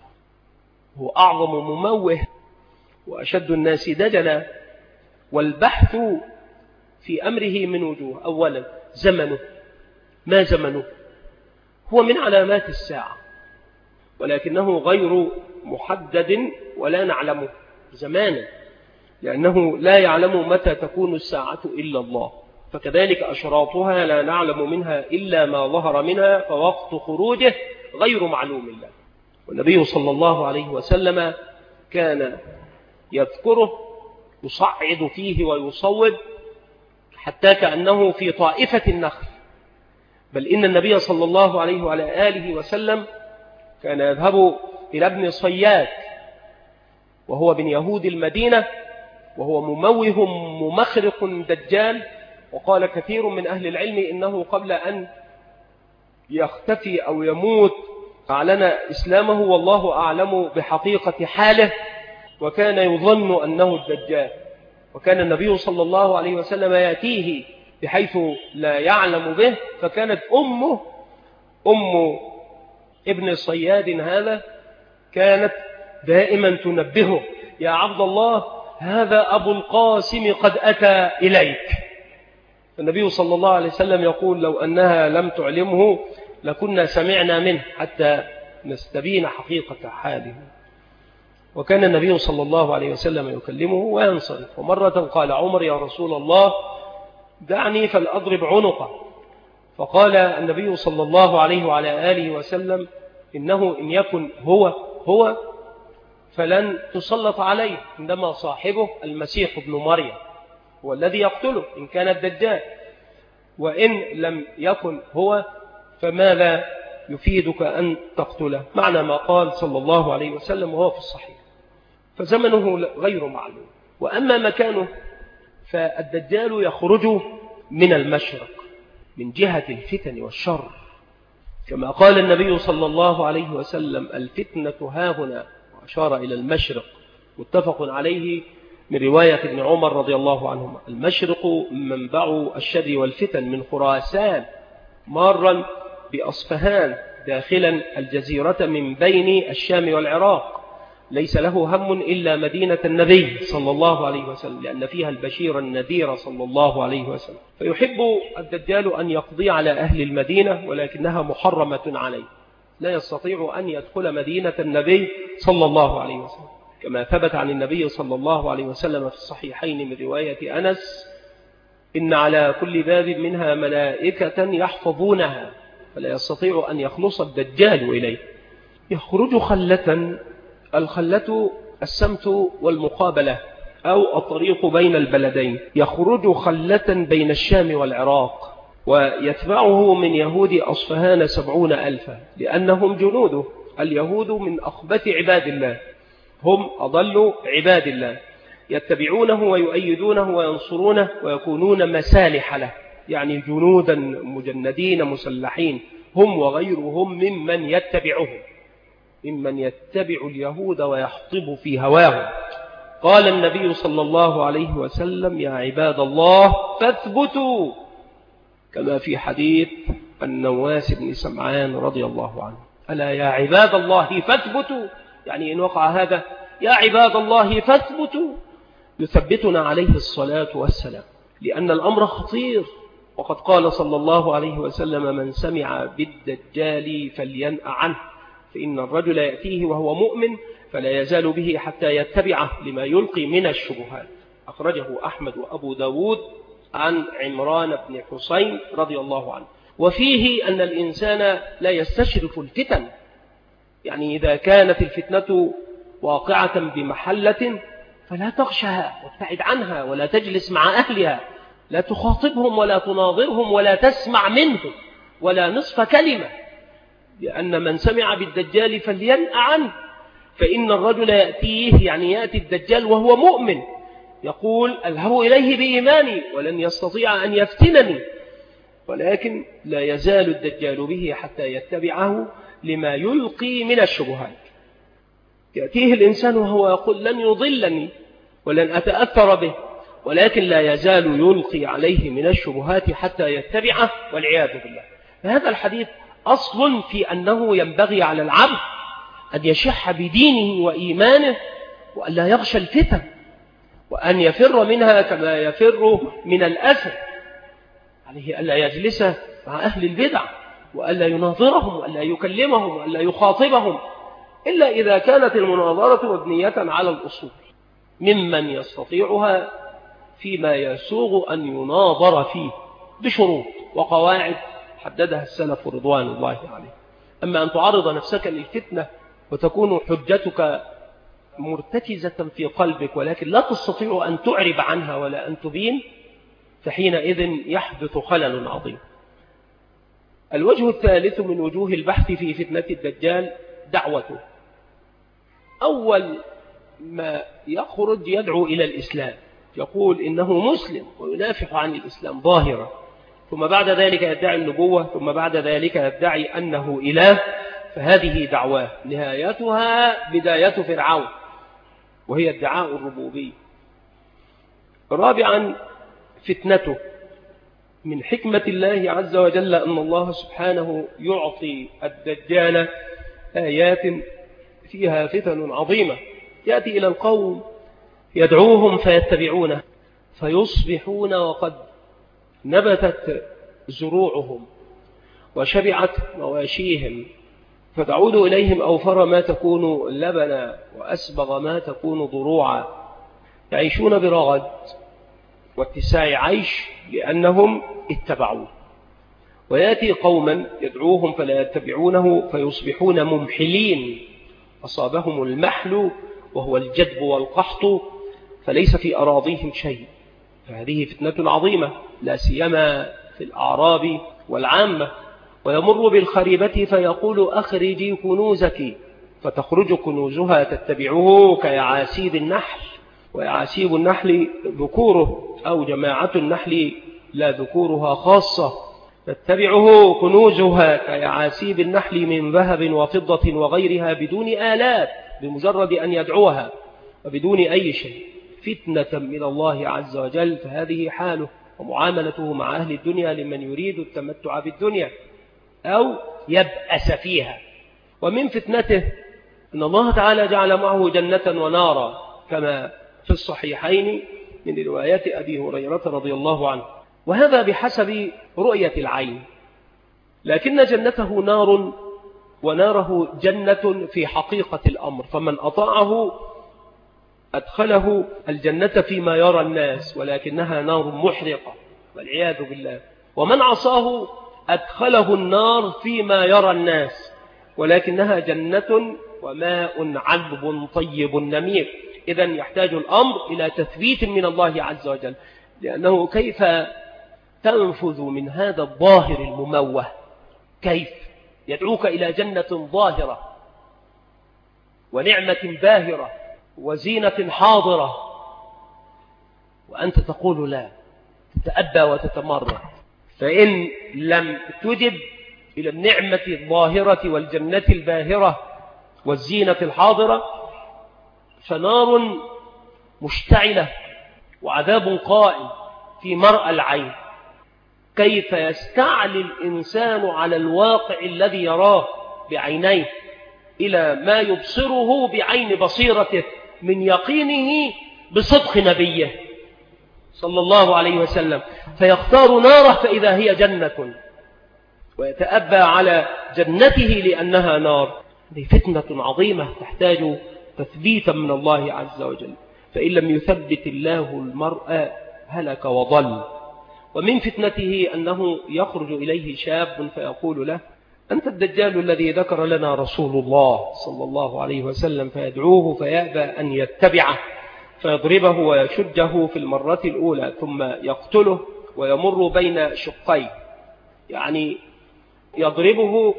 Speaker 1: هو أعظم مموه وأشد الناس دجلا. والبحث في أمره من وجوه: أولا زمنه، ما زمنه؟ هو من علامات الساعة، ولكنه غير محدد ولا نعلمه زمانا، لأنه لا يعلم متى تكون الساعة إلا الله، فكذلك أشراطها لا نعلم منها إلا ما ظهر منها، فوقت خروجه غير معلوم الله. والنبي صلى الله عليه وسلم كان يذكره يصعد فيه ويصوب، حتى كأنه في طائفة النخل، بل إن النبي صلى الله عليه وعلى آله وسلم كان يذهب إلى ابن صياد وهو من يهود المدينة، وهو مموه ممخرق دجال. وقال كثير من أهل العلم إنه قبل أن يختفي أو يموت أعلن إسلامه، والله أعلم بحقيقة حاله، وكان يظن أنه الدجال. وكان النبي صلى الله عليه وسلم يأتيه بحيث لا يعلم به، فكانت أم ابن صياد هذا كانت دائما تنبهه: يا عبد الله، هذا أبو القاسم قد أتى إليك. النبي صلى الله عليه وسلم يقول: لو أنها لم تعلمه لكنا سمعنا منه حتى نستبين حقيقة حاله. وكان النبي صلى الله عليه وسلم يكلمه وينصرف. ومرة قال عمر: يا رسول الله، دعني فلأضرب عنقه. فقال النبي صلى الله عليه وعلى آله وسلم: إنه إن يكن هو فلن تسلط عليه، عندما صاحبه المسيح ابن مريم هو الذي يقتله إن كان الدجال، وإن لم يكن هو فماذا يفيدك أن تقتله؟ معنى ما قال صلى الله عليه وسلم وهو في الصحيح. فزمنه غير معلوم. وأما مكانه فالدجال يخرج من المشرق من جهة الفتن والشر، كما قال النبي صلى الله عليه وسلم: الفتنة هاهنا، وأشار إلى المشرق، متفق عليه من رواية ابن عمر رضي الله عنهما. المشرق منبع الشر والفتن من خراسان مارا بأصفهان داخلا الجزيرة من بين الشام والعراق، ليس له هم إلا مدينة النبي صلى الله عليه وسلم، لأن فيها البشير النذير صلى الله عليه وسلم. فيحب الدجال أن يقضي على أهل المدينة، ولكنها محرمة عليه، لا يستطيع أن يدخل مدينة النبي صلى الله عليه وسلم، كما ثبت عن النبي صلى الله عليه وسلم في الصحيحين من رواية أنس: إن على كل باب منها ملائكة يحفظونها، فلا يستطيع أن يخلص الدجال إليه. يخرج خلة، الخلة السمت والمقابلة أو الطريق بين البلدين. يخرج خلة بين الشام والعراق، ويتبعه من يهود أصفهان 70,000، لأنهم جنوده. اليهود من أخبث عباد الله، هم أضل عباد الله، يتبعونه ويؤيدونه وينصرونه ويكونون مسالح له، يعني جنودا مجندين مسلحين، هم وغيرهم ممن يتبعهم، ممن يتبع اليهود ويحطب في هواهم. قال النبي صلى الله عليه وسلم: يا عباد الله فاثبتوا، كما في حديث النواس بن سمعان رضي الله عنه: ألا يا عباد الله فاثبتوا، يعني إن وقع هذا يا عباد الله فاثبتوا، يثبتنا عليه الصلاة والسلام، لأن الأمر خطير. وقد قال صلى الله عليه وسلم: من سمع بالدجال فلينأ عنه، فإن الرجل يأتيه وهو مؤمن فلا يزال به حتى يتبعه لما يلقي من الشبهات. أخرجه أحمد وأبو داود عن عمران بن حسين رضي الله عنه. وفيه أن الإنسان لا يستشرف الفتن، يعني إذا كانت الفتنة واقعة بمحلة فلا تغشها وابتعد عنها، ولا تجلس مع أهلها، لا تخاطبهم ولا تناظرهم ولا تسمع منهم ولا نصف كلمة، لأن من سمع بالدجال فلينأ عنه، فإن الرجل يأتيه، يعني يأتي الدجال وهو مؤمن، يقول: أذهب إليه بإيماني ولن يستطيع أن يفتنني، ولكن لا يزال الدجال به حتى يتبعه لما يلقي من الشبهات. يأتيه الإنسان وهو يقول: لن يضلني ولن أتأثر به، ولكن لا يزال يلقي عليه من الشبهات حتى يتبعه، والعياذ بالله. هذا الحديث أصل في أنه ينبغي على العبد أن يشح بدينه وإيمانه، وأن لا يغشى الفتن، وأن يفر منها كما يفر من الأسد. عليه ألا يجلس مع أهل البدع، وألا يناظرهم، وألا يكلمهم، وألا يخاطبهم، إلا إذا كانت المناظرة مبنية على الأصول، ممن يستطيعها فيما يسوغ أن يناظر فيه بشروط وقواعد حددها السلف رضوان الله عليه. أما أن تعرض نفسك للفتنة وتكون حجتك مرتكزة في قلبك، ولكن لا تستطيع أن تعرب عنها ولا أن تبين، فحينئذ يحدث خلل عظيم. الوجه الثالث من وجوه البحث في فتنة الدجال دعوته. أول ما يخرج يدعو إلى الإسلام، يقول إنه مسلم وينافح عن الإسلام ظاهرا، ثم بعد ذلك يدعي النبوة، ثم بعد ذلك يدعي أنه إله، فهذه دعواه نهايتها بداية فرعون، وهي ادعاء الربوبية. رابعا فتنته. من حكمة الله عز وجل أن الله سبحانه يعطي الدجال آيات فيها فتن عظيمة. يأتي إلى القوم يدعوهم فيتبعونه، فيصبحون وقد نبتت زروعهم وشبعت مواشيهم، فتعود إليهم أوفر ما تكون لبنا وأسبغ ما تكون ضروعا، يعيشون برغد واتساع عيش لأنهم اتبعوه. ويأتي قوما يدعوهم فلا يتبعونه فيصبحون ممحلين، أصابهم المحل وهو الجدب والقحط، فليس في أراضيهم شيء. فهذه فتنة عظيمة لا سيما في الأعراب والعامة. ويمر بالخريبة فيقول أخرجي كنوزك، فتخرج كنوزها تتبعه كيعاسيب النحل، ويعاسيب النحل ذكوره أو جماعة النحل لا ذكورها خاصة، تتبعه كنوزها كيعاسيب النحل من ذهب وفضة وغيرها بدون آلات، بمجرد أن يدعوها وبدون أي شيء، فتنة من الله عز وجل. فهذه حاله ومعاملته مع أهل الدنيا لمن يريد التمتع بالدنيا أو يبأس فيها. ومن فتنته أن الله تعالى جعل معه جنة ونارا كما في الصحيحين من روايات أبي هريرة رضي الله عنه، وهذا بحسب رؤية العين، لكن جنته نار وناره جنة في حقيقة الأمر. فمن أطاعه أدخله الجنة فيما يرى الناس، ولكنها نار محرقة والعياذ بالله. ومن عصاه أدخله النار فيما يرى الناس، ولكنها جنة وماء عذب طيب نمير. إذن يحتاج الأمر إلى تثبيت من الله عز وجل، لأنه كيف تنفذ من هذا الظاهر المموه؟ كيف يدعوك إلى جنة ظاهرة ونعمة باهرة وزينة حاضرة، وأنت تقول لا، تتأبى وتتمرد؟ فإن لم تجب إلى النعمة الظاهرة والجنة الباهرة والزينة الحاضرة فنار مشتعلة وعذاب قائم في مرأى العين. كيف يستعلي الإنسان على الواقع الذي يراه بعينيه إلى ما يبصره بعين بصيرته من يقينه بصدق نبيه صلى الله عليه وسلم، فيختار ناره فإذا هي جنة، ويتأبى على جنته لأنها نار. هذه فتنة عظيمة تحتاج تثبيتا من الله عز وجل، فإن لم يثبت الله المرء هلك وضل. ومن فتنته أنه يخرج إليه شاب فيقول له: أنت الدجال الذي ذكر لنا رسول الله صلى الله عليه وسلم، فيدعوه فيأبى أن يتبعه، فيضربه ويشجه في المرة الأولى، ثم يقتله ويمر بين شقين، يعني يضربه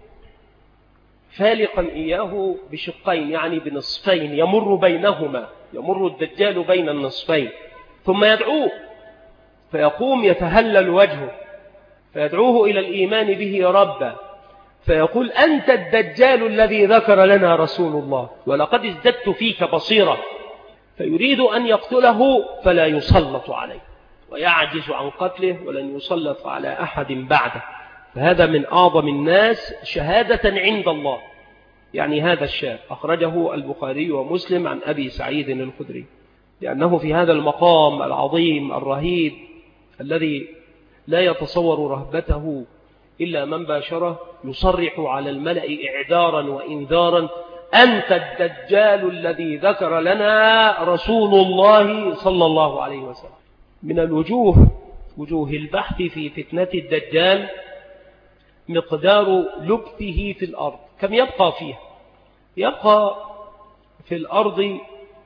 Speaker 1: فالقا إياه بشقين، يعني بنصفين، يمر بينهما، يمر الدجال بين النصفين، ثم يدعوه فيقوم يتهلل وجهه، فيدعوه إلى الإيمان به ربا، فيقول: أنت الدجال الذي ذكر لنا رسول الله، ولقد ازددت فيك بصيرة. فيريد أن يقتله فلا يسلط عليه، ويعجز عن قتله ولن يسلط على أحد بعده. فهذا من أعظم الناس شهادة عند الله. يعني هذا الشاب أخرجه البخاري ومسلم عن أبي سعيد الخدري، لأنه في هذا المقام العظيم الرهيب الذي لا يتصور رهبته إلا من باشره، يصرح على الملأ إعذارا وإنذارا: أنت الدجال الذي ذكر لنا رسول الله صلى الله عليه وسلم. من وجوه البحث في فتنة الدجال مقدار لبثه في الأرض. كم يبقى فيها؟ يبقى في الأرض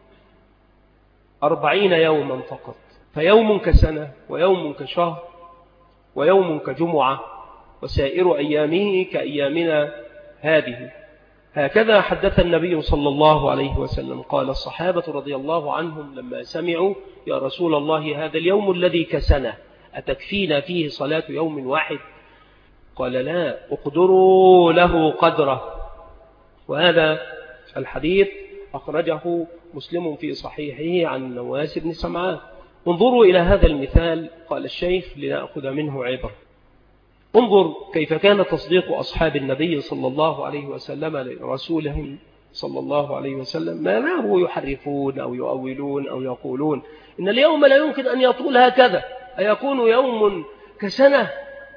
Speaker 1: 40 يوما فقط، فيوم كسنة، ويوم كشهر، ويوم كجمعة، وسائر أيامه كأيامنا هذه. هكذا حدث النبي صلى الله عليه وسلم. قال الصحابة رضي الله عنهم لما سمعوا: يا رسول الله، هذا اليوم الذي كسنا أتكفينا فيه صلاة يوم واحد؟ قال: لا، اقدروا له قدره. وهذا الحديث أخرجه مسلم في صحيحه عن نواس بن سمعان. انظروا إلى هذا المثال، قال الشيخ: لنأخذ منه عبرة. انظر كيف كان تصديق أصحاب النبي صلى الله عليه وسلم لرسولهم صلى الله عليه وسلم. ما نعرفوا يحرفون أو يؤولون أو يقولون إن اليوم لا يمكن أن يطول هكذا، أيكون يوم كسنة؟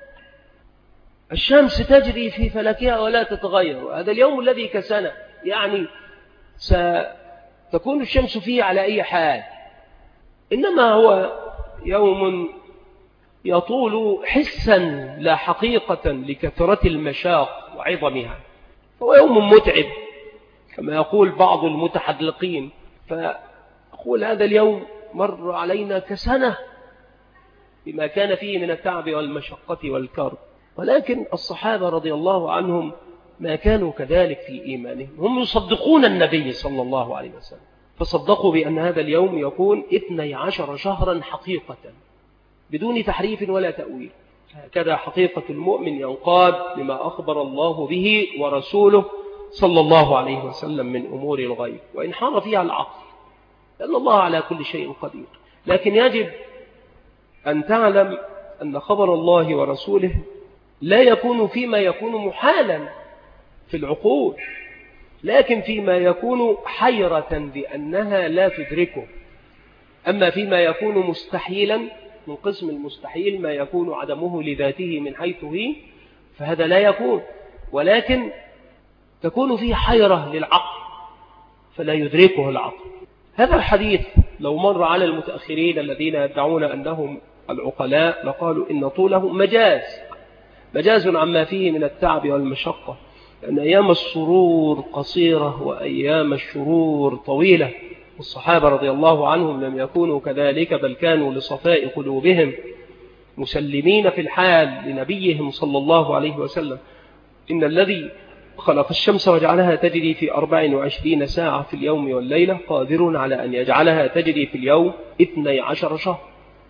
Speaker 1: الشمس تجري في فلكها ولا تتغير. هذا اليوم الذي كسنة يعني ستكون الشمس فيه على أي حال، إنما هو يوم يطول حسا لا حقيقة لكثرة المشاق وعظمها. هو يوم متعب كما يقول بعض المتحدلقين، فأقول هذا اليوم مر علينا كسنة بما كان فيه من التعب والمشقة والكرب. ولكن الصحابة رضي الله عنهم ما كانوا كذلك في إيمانهم، هم يصدقون النبي صلى الله عليه وسلم، فصدقوا بأن هذا اليوم يكون 12 شهرا حقيقة بدون تحريف ولا تأويل. هكذا حقيقة المؤمن ينقاد لما أخبر الله به ورسوله صلى الله عليه وسلم من أمور الغيب، وإن حار فيها العقل، لأن الله على كل شيء قدير. لكن يجب أن تعلم أن خبر الله ورسوله لا يكون فيما يكون محالا في العقول، لكن فيما يكون حيرة بأنها لا تدركه. أما فيما يكون مستحيلا، من قسم المستحيل ما يكون عدمه لذاته من حيث هي، فهذا لا يكون، ولكن تكون فيه حيرة للعقل فلا يدركه العقل. هذا الحديث لو مر على المتأخرين الذين يدعون أنهم العقلاء لقالوا إن طوله مجاز عما فيه من التعب والمشقة، لأن أيام السرور قصيرة وأيام الشرور طويلة. والصحابة رضي الله عنهم لم يكونوا كذلك، بل كانوا لصفاء قلوبهم مسلمين في الحال لنبيهم صلى الله عليه وسلم: إن الذي خلق الشمس وجعلها تجري في 24 ساعة في اليوم والليلة قادر على أن يجعلها تجري في اليوم 12 شهر،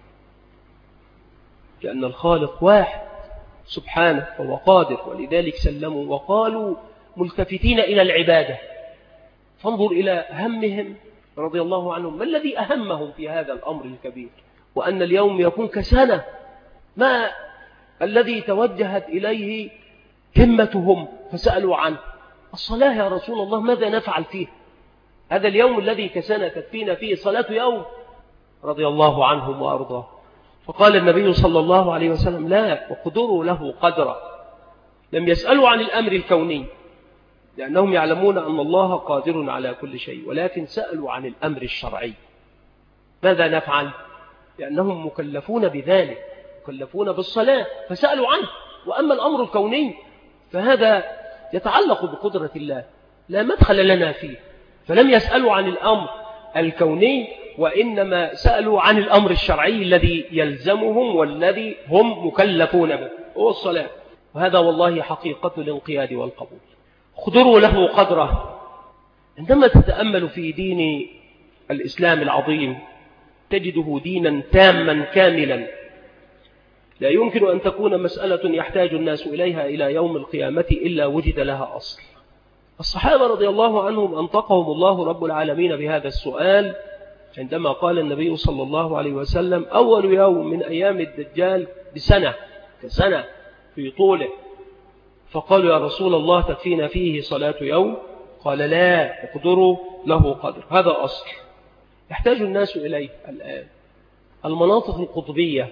Speaker 1: لأن الخالق واحد سبحانه فهو قادر. ولذلك سلموا وقالوا ملتفتين إلى العبادة. فانظر إلى همهم رضي الله عنهم، ما الذي أهمهم في هذا الأمر الكبير، وأن اليوم يكون كسنة، ما الذي توجهت إليه همتهم فسألوا عنه؟ الصلاة يا رسول الله، ماذا نفعل فيه؟ هذا اليوم الذي كسنة تكفينا فيه صلاة يوم. رضي الله عنهم وأرضاه. فقال النبي صلى الله عليه وسلم: لا، اقدروا له قدره. لم يسألوا عن الأمر الكوني لأنهم يعلمون أن الله قادر على كل شيء، ولكن سألوا عن الأمر الشرعي: ماذا نفعل؟ لأنهم مكلفون بذلك، مكلفون بالصلاة، فسألوا عنه. وأما الأمر الكوني فهذا يتعلق بقدرة الله، لا مدخل لنا فيه، فلم يسألوا عن الأمر الكوني، وإنما سألوا عن الأمر الشرعي الذي يلزمهم والذي هم مكلفون به، هو الصلاة. وهذا والله حقيقة الانقياد والقبول. اقدروا له قدره. عندما تتأمل في دين الإسلام العظيم تجده دينا تاما كاملا، لا يمكن أن تكون مسألة يحتاج الناس إليها إلى يوم القيامة إلا وجد لها أصل. الصحابة رضي الله عنهم أنطقهم الله رب العالمين بهذا السؤال عندما قال النبي صلى الله عليه وسلم: أول يوم من أيام الدجال بسنة، كسنة في طوله. فقالوا: يا رسول الله، تكفينا فيه صلاة يوم؟ قال: لا، اقدروا له قدر. هذا أصل يحتاج الناس إليه الآن. المناطق القطبية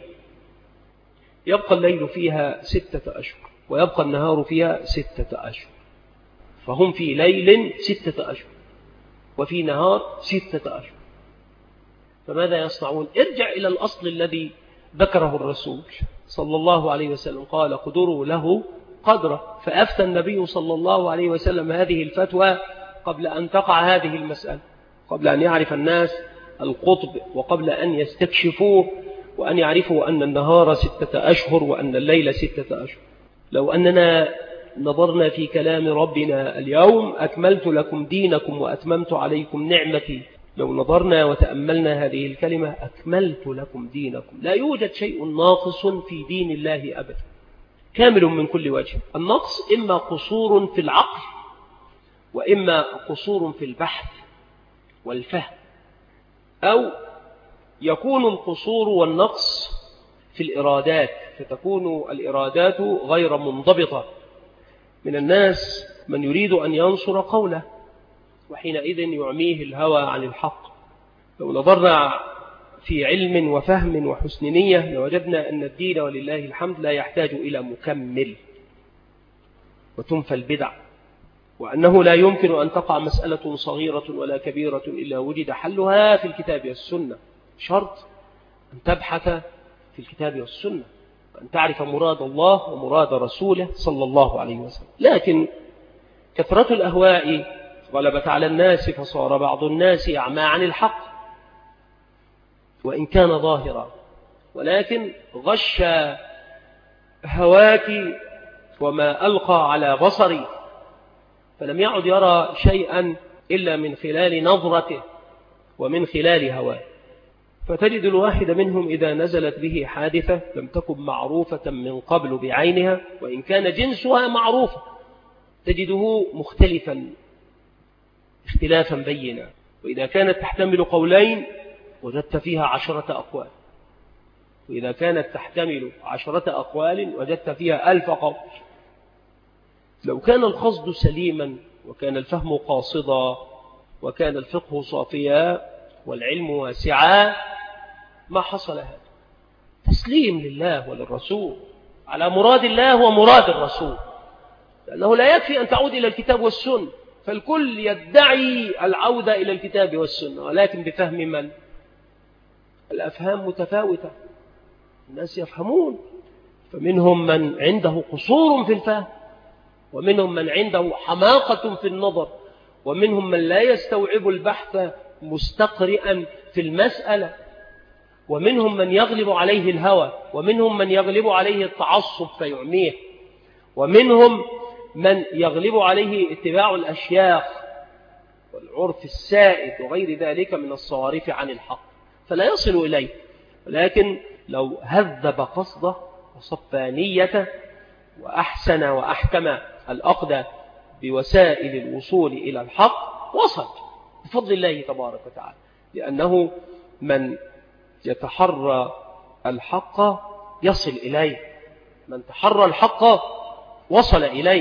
Speaker 1: يبقى الليل فيها 6 أشهر ويبقى النهار فيها 6 أشهر، فهم في ليل 6 أشهر وفي نهار 6 أشهر. فماذا يصنعون؟ ارجع إلى الأصل الذي ذكره الرسول صلى الله عليه وسلم، قال: قدروا له قدره. فأفتى النبي صلى الله عليه وسلم هذه الفتوى قبل أن تقع هذه المسألة، قبل أن يعرف الناس القطب، وقبل أن يستكشفوه، وأن يعرفوا أن النهار 6 أشهر وأن الليل 6 أشهر. لو أننا نظرنا في كلام ربنا اليوم أكملت لكم دينكم وأتممت عليكم نعمتي، لو نظرنا وتأملنا هذه الكلمة أكملت لكم دينكم، لا يوجد شيء ناقص في دين الله أبدا، كامل من كل وجه. النقص إما قصور في العقل وإما قصور في البحث والفهم، أو يكون القصور والنقص في الإرادات، فتكون الإرادات غير منضبطة. من الناس من يريد أن ينصر قوله وحينئذ يعميه الهوى عن الحق. لو نظرنا في علم وفهم وحسن نية لوجدنا أن الدين ولله الحمد لا يحتاج إلى مكمل، وتنفى البدع، وأنه لا يمكن أن تقع مسألة صغيرة ولا كبيرة إلا وجد حلها في الكتاب والسنة. شرط أن تبحث في الكتاب والسنة، أن تعرف مراد الله ومراد رسوله صلى الله عليه وسلم. لكن كثرة الأهواء غلبت على الناس فصار بعض الناس أعمى عن الحق وإن كان ظاهرا، ولكن غش هواك وما ألقى على بصري، فلم يعد يرى شيئا إلا من خلال نظرته ومن خلال هواه. فتجد الواحد منهم إذا نزلت به حادثة لم تكن معروفة من قبل بعينها وإن كان جنسها معروفة، تجده مختلفا اختلافا بينا، وإذا كانت تحتمل قولين وجدت فيها 10 أقوال، وإذا كانت تحتمل 10 أقوال وجدت فيها 1000 قول. لو كان القصد سليما وكان الفهم قاصدا وكان الفقه صافيا والعلم واسعا ما حصل هذا. تسليم لله وللرسول على مراد الله ومراد الرسول، لأنه لا يكفي أن تعود إلى الكتاب والسنة، فالكل يدعي العودة إلى الكتاب والسنة، ولكن بفهم من؟ الأفهام متفاوتة، الناس يفهمون، فمنهم من عنده قصور في الفهم، ومنهم من عنده حماقة في النظر، ومنهم من لا يستوعب البحث مستقرئا في المسألة، ومنهم من يغلب عليه الهوى، ومنهم من يغلب عليه التعصب فيعميه، ومنهم من يغلب عليه اتباع الأشياخ والعرف السائد وغير ذلك من الصوارف عن الحق فلا يصل إليه. ولكن لو هذب قصده وصفى نيته وأحسن وأحكم الأقد بوسائل الوصول إلى الحق وصل بفضل الله تبارك وتعالى، لأنه من يتحرى الحق يصل إليه، من تحرى الحق وصل إليه،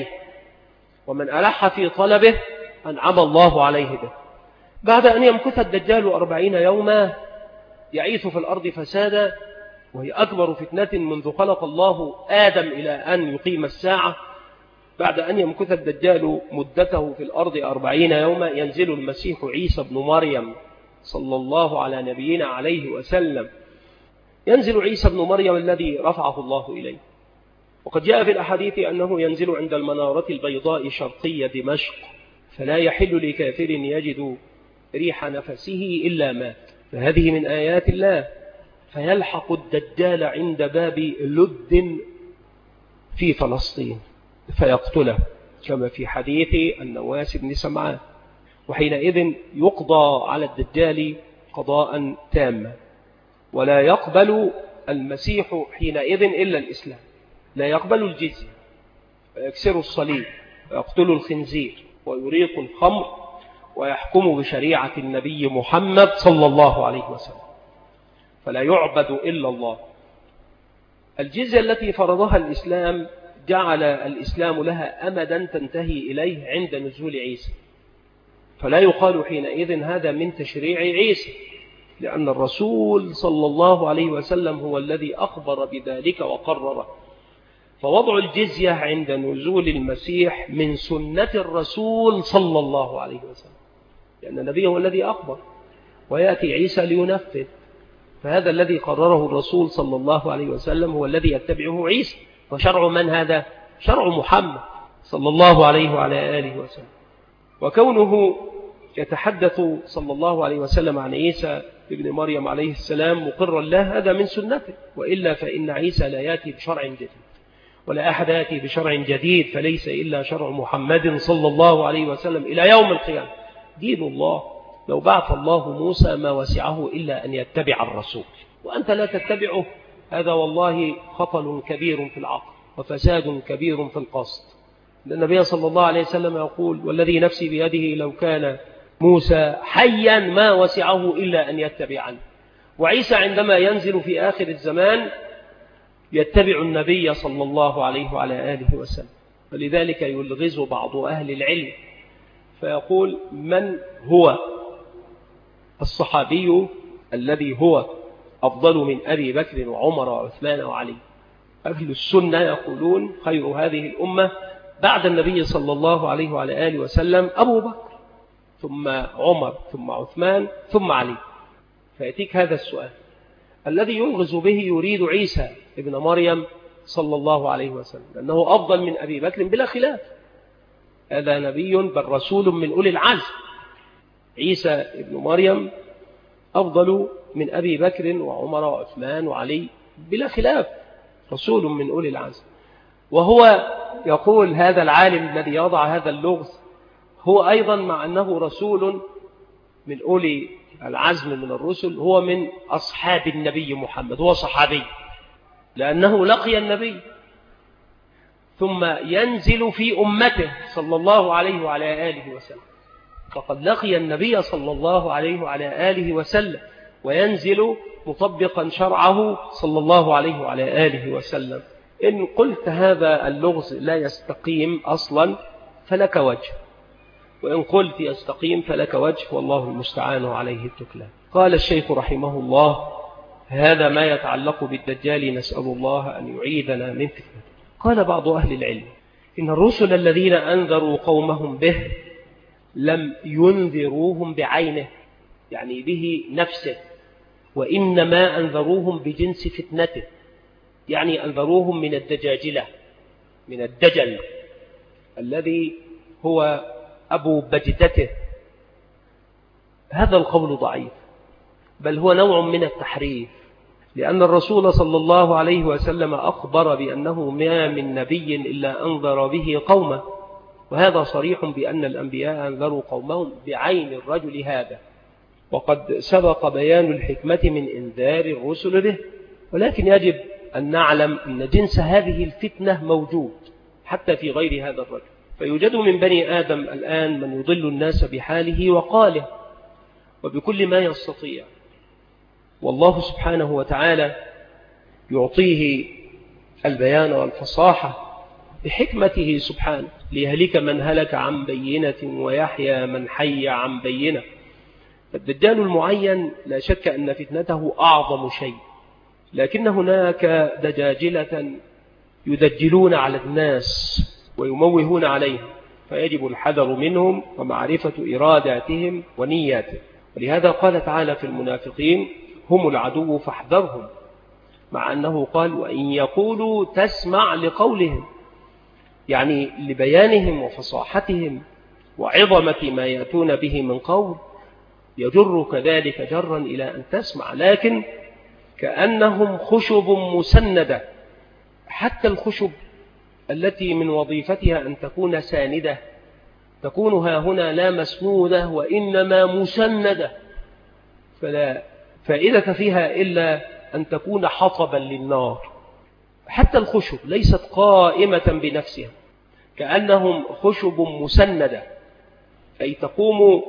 Speaker 1: ومن ألح في طلبه أنعم الله عليه به. بعد أن يمكث الدجال 40 يوما يعيث في الأرض فسادا، وهي أكبر فتنة منذ خلق الله آدم إلى أن يقيم الساعة. بعد أن يمكث الدجال مدته في الأرض 40 يوما ينزل المسيح عيسى بن مريم صلى الله على نبينا عليه وسلم، ينزل عيسى بن مريم الذي رفعه الله إليه. وقد جاء في الأحاديث أنه ينزل عند المنارة البيضاء شرقية دمشق، فلا يحل لكافر يجد ريح نفسه إلا مات. فهذه من آيات الله. فيلحق الدجال عند باب لد في فلسطين فيقتله كما في حديث النواس بن سمعان، وحينئذ يقضى على الدجال قضاء تاما، ولا يقبل المسيح حينئذ إلا الإسلام، لا يقبل الجزية، ويكسر الصليب ويقتل الخنزير ويريق الخمر ويحكم بشريعة النبي محمد صلى الله عليه وسلم، فلا يعبد إلا الله. الجزية التي فرضها الإسلام جعل الإسلام لها أمدا تنتهي إليه عند نزول عيسى، فلا يقال حينئذ هذا من تشريع عيسى، لأن الرسول صلى الله عليه وسلم هو الذي أخبر بذلك وقرره. فوضع الجزية عند نزول المسيح من سنة الرسول صلى الله عليه وسلم، لأن النبي هو الذي أخبر، ويأتي عيسى لينفذ. فهذا الذي قرره الرسول صلى الله عليه وسلم هو الذي يتبعه عيسى. وشرع من هذا؟ شرع محمد صلى الله عليه وعلى آله وسلم. وكونه يتحدث صلى الله عليه وسلم عن عيسى ابن مريم عليه السلام مقرا له هذا من سنته، وإلا فإن عيسى لا يأتي بشرع جديد. ولا أحد يأتي بشرع جديد فليس إلا شرع محمد صلى الله عليه وسلم إلى يوم القيامة. دين الله لو بعث الله موسى ما وسعه إلا أن يتبع الرسول، وأنت لا تتبعه، هذا والله خطل كبير في العقل وفساد كبير في القصد. النبي صلى الله عليه وسلم يقول: والذي نفسي بيده لو كان موسى حيا ما وسعه إلا أن يتبعني. وعيسى عندما ينزل في آخر الزمان يتبع النبي صلى الله عليه وعلى آله وسلم. ولذلك يلغز بعض أهل العلم فيقول: من هو الصحابي الذي هو أفضل من أبي بكر وعمر وعثمان وعلي؟ أهل السنة يقولون: خير هذه الأمة بعد النبي صلى الله عليه وعلى آله وسلم أبو بكر، ثم عمر، ثم عثمان، ثم علي. فيأتيك هذا السؤال الذي يلغز به، يريد عيسى ابن مريم صلى الله عليه وسلم، لأنه أفضل من أبي بكر بلا خلاف، هذا نبي بل رسول من أولي العزم. عيسى ابن مريم أفضل من أبي بكر وعمر وعثمان وعلي بلا خلاف، رسول من أولي العزم. وهو يقول هذا العالم الذي يضع هذا اللغز، هو أيضا مع أنه رسول من أولي العزم من الرسل، هو من أصحاب النبي محمد، هو صحابي لأنه لقي النبي ثم ينزل في أمته صلى الله عليه وعلى آله وسلم. فقد لقي النبي صلى الله عليه وعلى آله وسلم وينزل مطبقا شرعه صلى الله عليه وعلى آله وسلم. إن قلت هذا اللغز لا يستقيم أصلا فلك وجه، وإن قلت يستقيم فلك وجه، والله المستعان عليه التكلان. قال الشيخ رحمه الله: هذا ما يتعلق بالدجال، نسأل الله أن يعيذنا من فتنته. قال بعض أهل العلم: إن الرسل الذين أنذروا قومهم به لم ينذروهم بعينه، يعني به نفسه، وإنما أنذروهم بجنس فتنته، يعني أنذروهم من الدجاجلة، من الدجل الذي هو أبو بجدته. هذا القول ضعيف، بل هو نوع من التحريف، لأن الرسول صلى الله عليه وسلم أخبر بأنه ما من نبي إلا أنذر به قومه، وهذا صريح بأن الأنبياء أنذروا قومهم بعين الرجل هذا، وقد سبق بيان الحكمة من إنذار الرسل به. ولكن يجب أن نعلم أن جنس هذه الفتنة موجود حتى في غير هذا الرجل، فيوجد من بني آدم الآن من يضل الناس بحاله وقاله وبكل ما يستطيع، والله سبحانه وتعالى يعطيه البيان والفصاحة بحكمته سبحانه، ليهلك من هلك عن بينة ويحيى من حي عن بينة. الدجال المعين لا شك أن فتنته أعظم شيء، لكن هناك دجاجلة يدجلون على الناس ويموهون عليهم، فيجب الحذر منهم ومعرفة إراداتهم ونياتهم. ولهذا قال تعالى في المنافقين: هم العدو فاحذرهم، مع أنه قال: وإن يقولوا تسمع لقولهم، يعني لبيانهم وفصاحتهم وعظمة ما يأتون به من قول، يجر كذلك جرا إلى أن تسمع، لكن كأنهم خشب مسندة. حتى الخشب التي من وظيفتها أن تكون ساندة تكون ها هنا لا مسنودة وإنما مسندة، فلا فائدة فيها إلا أن تكون حطبا للنار. حتى الخشب ليست قائمة بنفسها، كأنهم خشب مسندة، أي تقوم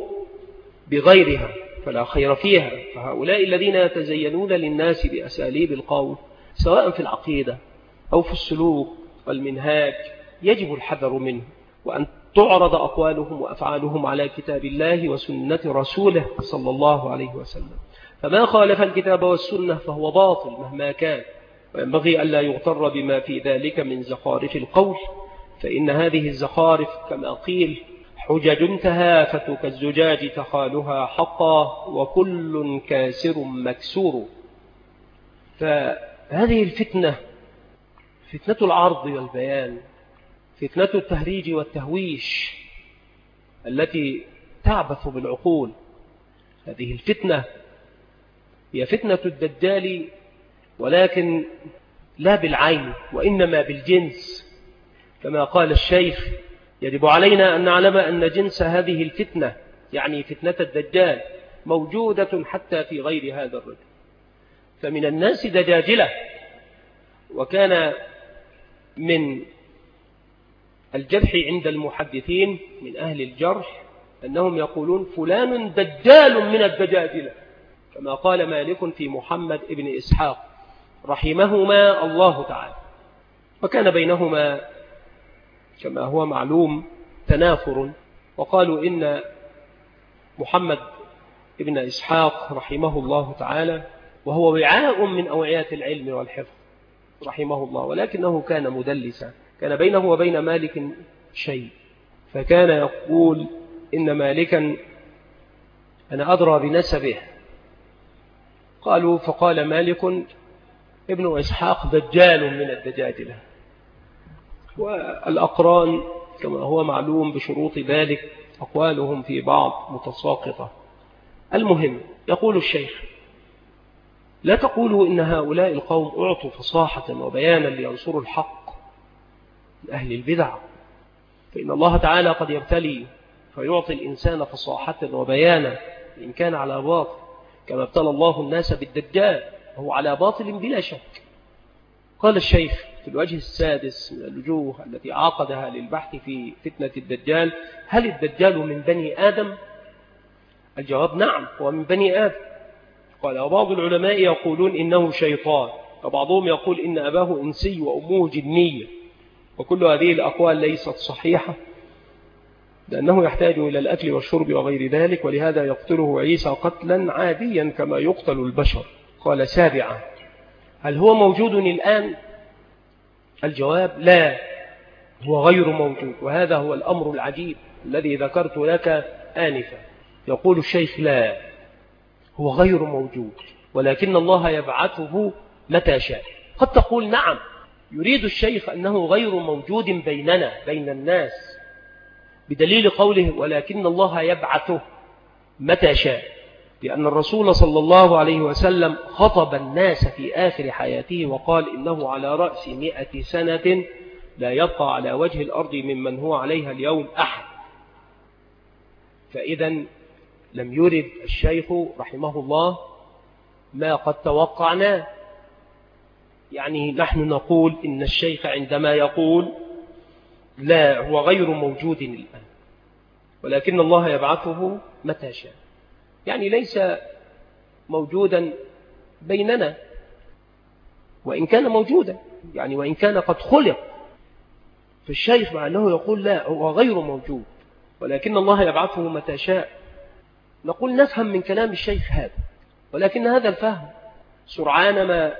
Speaker 1: بغيرها فلا خير فيها. فهؤلاء الذين يتزينون للناس بأساليب القول سواء في العقيدة أو في السلوك والمنهاج يجب الحذر منه، وأن تعرض أقوالهم وأفعالهم على كتاب الله وسنة رسوله صلى الله عليه وسلم. فما خالف الكتاب والسنة فهو باطل مهما كان، وينبغي ألا يغتر بما في ذلك من زخارف القول، فإن هذه الزخارف كما قيل حجج تهافت كالزجاج تخالها حقا وكل كاسر مكسور. فهذه الفتنة فتنة العرض والبيان، فتنة التهريج والتهويش التي تعبث بالعقول. هذه الفتنة هي فتنة الدجال، ولكن لا بالعين وإنما بالجنس، كما قال الشيخ: يجب علينا أن نعلم أن جنس هذه الفتنة، يعني فتنة الدجال، موجودة حتى في غير هذا الرجل. فمن الناس دجاجلة، وكان من الجرح عند المحدثين من أهل الجرح أنهم يقولون فلان دجال من الدجاجلة، كما قال مالك في محمد ابن إسحاق رحمهما الله تعالى. وكان بينهما كما هو معلوم تنافر، وقالوا إن محمد ابن إسحاق رحمه الله تعالى وهو وعاء من أوعيات العلم والحفظ رحمه الله، ولكنه كان مدلسا، كان بينه وبين مالك شيء، فكان يقول إن مالكا أنا أدرى بنسبه. قالوا فقال مالك ابن إسحاق دجال من الدجاجلة. والأقران كما هو معلوم بشروط ذلك أقوالهم في بعض متساقطة. المهم يقول الشيخ: لا تقولوا إن هؤلاء القوم أعطوا فصاحة وبيانا لينصروا الحق لأهل البدع، فإن الله تعالى قد يبتلي فيعطي الإنسان فصاحة وبيانا إن كان على باطل، كما ابتلى الله الناس بالدجال وهو على باطل بلا شك. قال الشيخ في الوجه السادس من الوجوه التي عقدها للبحث في فتنة الدجال: هل الدجال من بني آدم؟ الجواب: نعم، هو من بني آدم. قال: وبعض العلماء يقولون إنه شيطان، وبعضهم يقول إن أباه إنسي وأمه جنية، وكل هذه الأقوال ليست صحيحة، لأنه يحتاج إلى الأكل والشرب وغير ذلك، ولهذا يقتله عيسى قتلا عاديا كما يقتل البشر. قال: سابعا: هل هو موجود الآن؟ الجواب: لا، هو غير موجود، وهذا هو الأمر العجيب الذي ذكرت لك آنفا. يقول الشيخ: لا، هو غير موجود، ولكن الله يبعثه متى شاء. قد تقول: نعم، يريد الشيخ أنه غير موجود بيننا بين الناس، بدليل قوله ولكن الله يبعثه متى شاء، لأن الرسول صلى الله عليه وسلم خطب الناس في آخر حياته وقال إنه على رأس 100 سنة لا يبقى على وجه الأرض ممن هو عليها اليوم أحد. فإذا لم يرد الشيخ رحمه الله ما قد توقعناه. يعني نحن نقول إن الشيخ عندما يقول لا، هو غير موجود الآن ولكن الله يبعثه متى شاء، يعني ليس موجودا بيننا، وإن كان موجودا، يعني وإن كان قد خلق. فالشيخ مع أنه يقول لا، هو غير موجود ولكن الله يبعثه متى شاء، نقول نفهم من كلام الشيخ هذا، ولكن هذا الفهم سرعان ما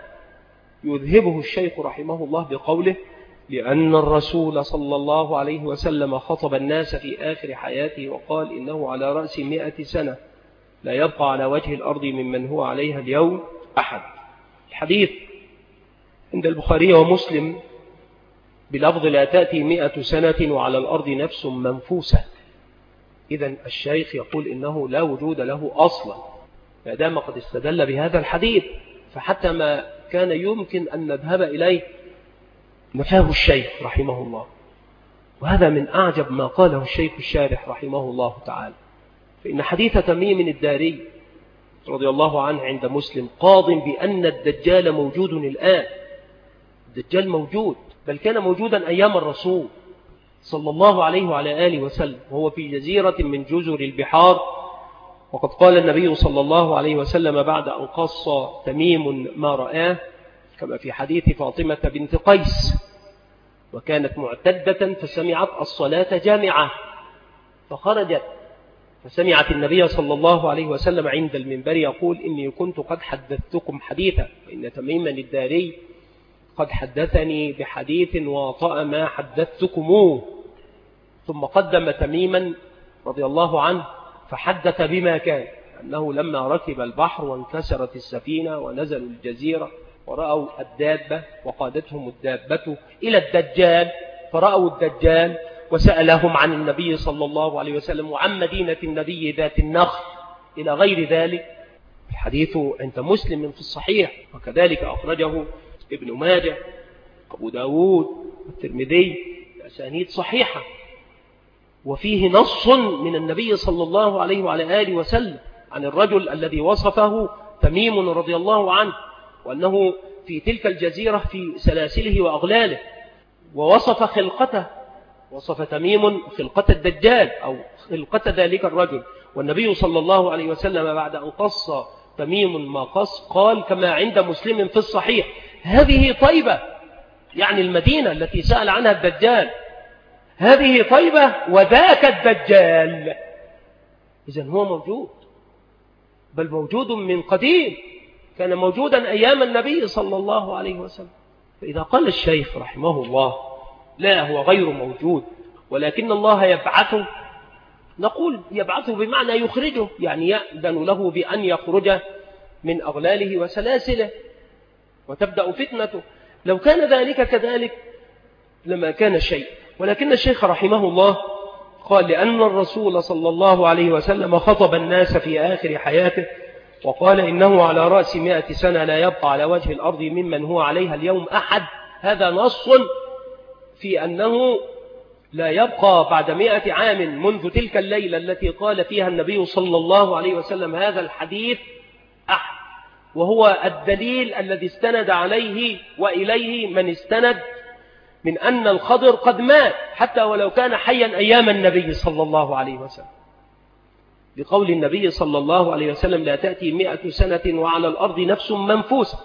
Speaker 1: يذهبه الشيخ رحمه الله بقوله لأن الرسول صلى الله عليه وسلم خطب الناس في آخر حياته وقال إنه على رأس 100 سنة لا يبقى على وجه الأرض ممن هو عليها اليوم أحد. الحديث عند البخاري ومسلم بلفظ لا تأتي 100 سنة وعلى الأرض نفس منفوسة. إذن الشيخ يقول إنه لا وجود له أصلا، ما دام قد استدل بهذا الحديث، فحتى ما كان يمكن أن نذهب إليه نفاه الشيخ رحمه الله. وهذا من أعجب ما قاله الشيخ الشارح رحمه الله تعالى، فإن حديث تميم الداري رضي الله عنه عند مسلم قاض بأن الدجال موجود الآن. الدجال موجود، بل كان موجودا أيام الرسول صلى الله عليه وعلى آله وسلم، وهو في جزيرة من جزر البحار. وقد قال النبي صلى الله عليه وسلم بعد أن قص تميم ما رآه كما في حديث فاطمة بنت قيس: وكانت معتدة فسمعت الصلاة جامعة فخرجت فسمعت النبي صلى الله عليه وسلم عند المنبر يقول إني كنت قد حدثتكم حديثا، وإن تميما الداري قد حدثني بحديث واطأ ما حدثتكموه. ثم قدم تميما رضي الله عنه فحدث بما كان، أنه لما ركب البحر وانكسرت السفينة ونزلوا الجزيرة ورأوا الدابة وقادتهم الدابة إلى الدجال، فرأوا الدجال وسألهم عن النبي صلى الله عليه وسلم وعن مدينة النبي ذات النخل إلى غير ذلك. الحديث عند مسلم في الصحيح، وكذلك أخرجه ابن ماجه، أبو داود، الترمذي، بأسانيد صحيحة، وفيه نص من النبي صلى الله عليه وعلى آله وسلم عن الرجل الذي وصفه تميم رضي الله عنه، وأنه في تلك الجزيرة في سلاسله وأغلاله، ووصف خلقته، وصف تميم خلقة الدجال أو خلقة ذلك الرجل. والنبي صلى الله عليه وسلم بعد أن قص تميم ما قص قال كما عند مسلم في الصحيح: هذه طيبة، يعني المدينة التي سأل عنها الدجال، هذه طيبة وذاك الدجال. إذن هو موجود، بل موجود من قديم، كان موجودا أيام النبي صلى الله عليه وسلم. فإذا قال الشيخ رحمه الله لا هو غير موجود ولكن الله يبعثه، نقول يبعثه بمعنى يخرجه، يعني يأذن له بأن يخرج من أغلاله وسلاسله وتبدأ فتنته. لو كان ذلك كذلك لما كان شيء، ولكن الشيخ رحمه الله قال لأن الرسول صلى الله عليه وسلم خطب الناس في آخر حياته وقال إنه على رأس 100 سنة لا يبقى على وجه الأرض ممن هو عليها اليوم أحد. هذا نص في أنه لا يبقى بعد 100 عام منذ تلك الليلة التي قال فيها النبي صلى الله عليه وسلم هذا الحديث أحد، وهو الدليل الذي استند عليه وإليه من استند من أن الخضر قد مات حتى ولو كان حيا أيام النبي صلى الله عليه وسلم، بقول النبي صلى الله عليه وسلم لا تأتي 100 سنة وعلى الأرض نفس منفوسة.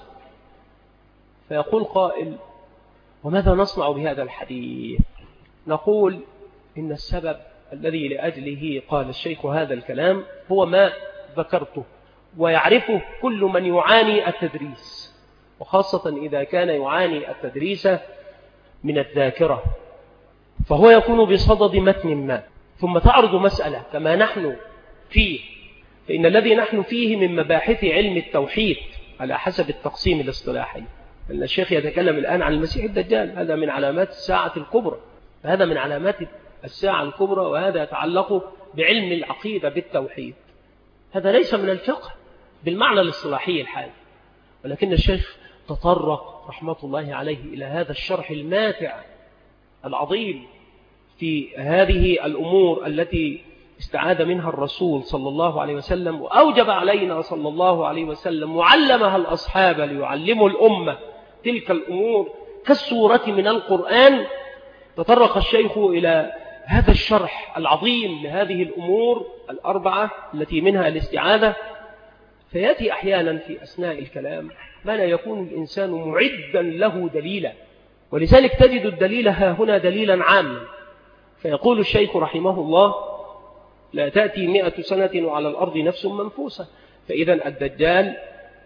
Speaker 1: فيقول قائل وماذا نصنع بهذا الحديث؟ نقول إن السبب الذي لأجله قال الشيخ هذا الكلام هو ما ذكرته، ويعرفه كل من يعاني التدريس، وخاصة إذا كان يعاني التدريس من الذاكرة، فهو يكون بصدد متن ما ثم تعرض مسألة كما نحن فيه، فإن الذي نحن فيه من مباحث علم التوحيد على حسب التقسيم الاصطلاحي. أن الشيخ يتكلم الآن عن المسيح الدجال، هذا من علامات الساعة الكبرى، هذا من علامات الساعة الكبرى، وهذا يتعلق بعلم العقيدة بالتوحيد. هذا ليس من الفقه بالمعنى الاصطلاحي الحالي، ولكن الشيخ تطرق رحمة الله عليه إلى هذا الشرح الماتع العظيم في هذه الأمور التي استعاذ منها الرسول صلى الله عليه وسلم، وأوجب علينا صلى الله عليه وسلم وعلمها الأصحاب ليعلموا الأمة تلك الأمور كالسورة من القرآن. تطرق الشيخ إلى هذا الشرح العظيم لهذه الأمور الأربعة التي منها الاستعاذة. فيأتي أحيانا في أثناء الكلام ما لا يكون الإنسان معدا له دليلا، ولذلك تجد الدليل ها هنا دليلا عاما. فيقول الشيخ رحمه الله لا تأتي 100 سنة وعلى الأرض نفس منفوسة. فإذا الدجال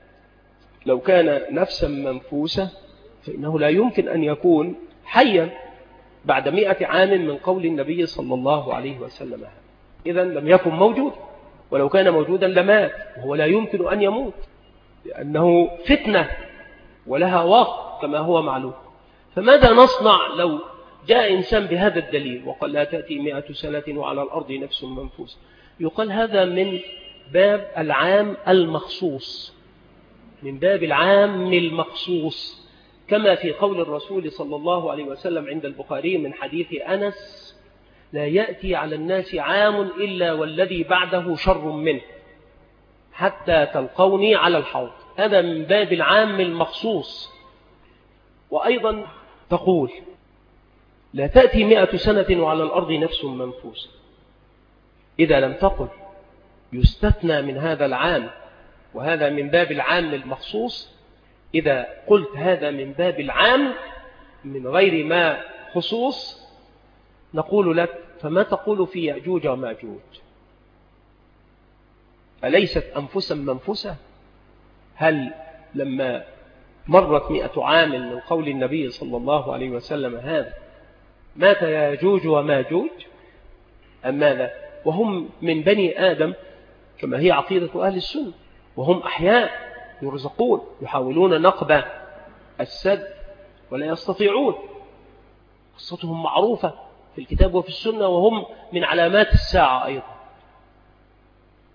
Speaker 1: لو كان نفسا منفوسة فإنه لا يمكن أن يكون حيا بعد 100 عام من قول النبي صلى الله عليه وسلم. إذا لم يكن موجود، ولو كان موجودا لمات، وهو لا يمكن أن يموت لأنه فتنة ولها وقت كما هو معلوم. فماذا نصنع لو جاء إنسان بهذا الدليل وقال لا تأتي 100 سنة وعلى الأرض نفس منفوسة؟ يقال هذا من باب العام المخصوص، من باب العام المخصوص، كما في قول الرسول صلى الله عليه وسلم عند البخاري من حديث أنس لا يأتي على الناس عام إلا والذي بعده شر منه حتى تلقوني على الحوض. هذا من باب العام المخصوص. وأيضا تقول لا تأتي 100 سنة وعلى الأرض نفس منفوسة. إذا لم تقل يستثنى من هذا العام وهذا من باب العام المخصوص، إذا قلت هذا من باب العام من غير ما خصوص، نقول لك فما تقول في يأجوج وماجوج؟ أليست أنفسا منفسة؟ هل لما مرت 100 عام من قول النبي صلى الله عليه وسلم هذا مات يأجوج وماجوج أم ماذا؟ وهم من بني آدم كما هي عقيدة أهل السنة، وهم أحياء يرزقون يحاولون نقب السد ولا يستطيعون. قصتهم معروفة في الكتاب وفي السنة، وهم من علامات الساعة أيضا.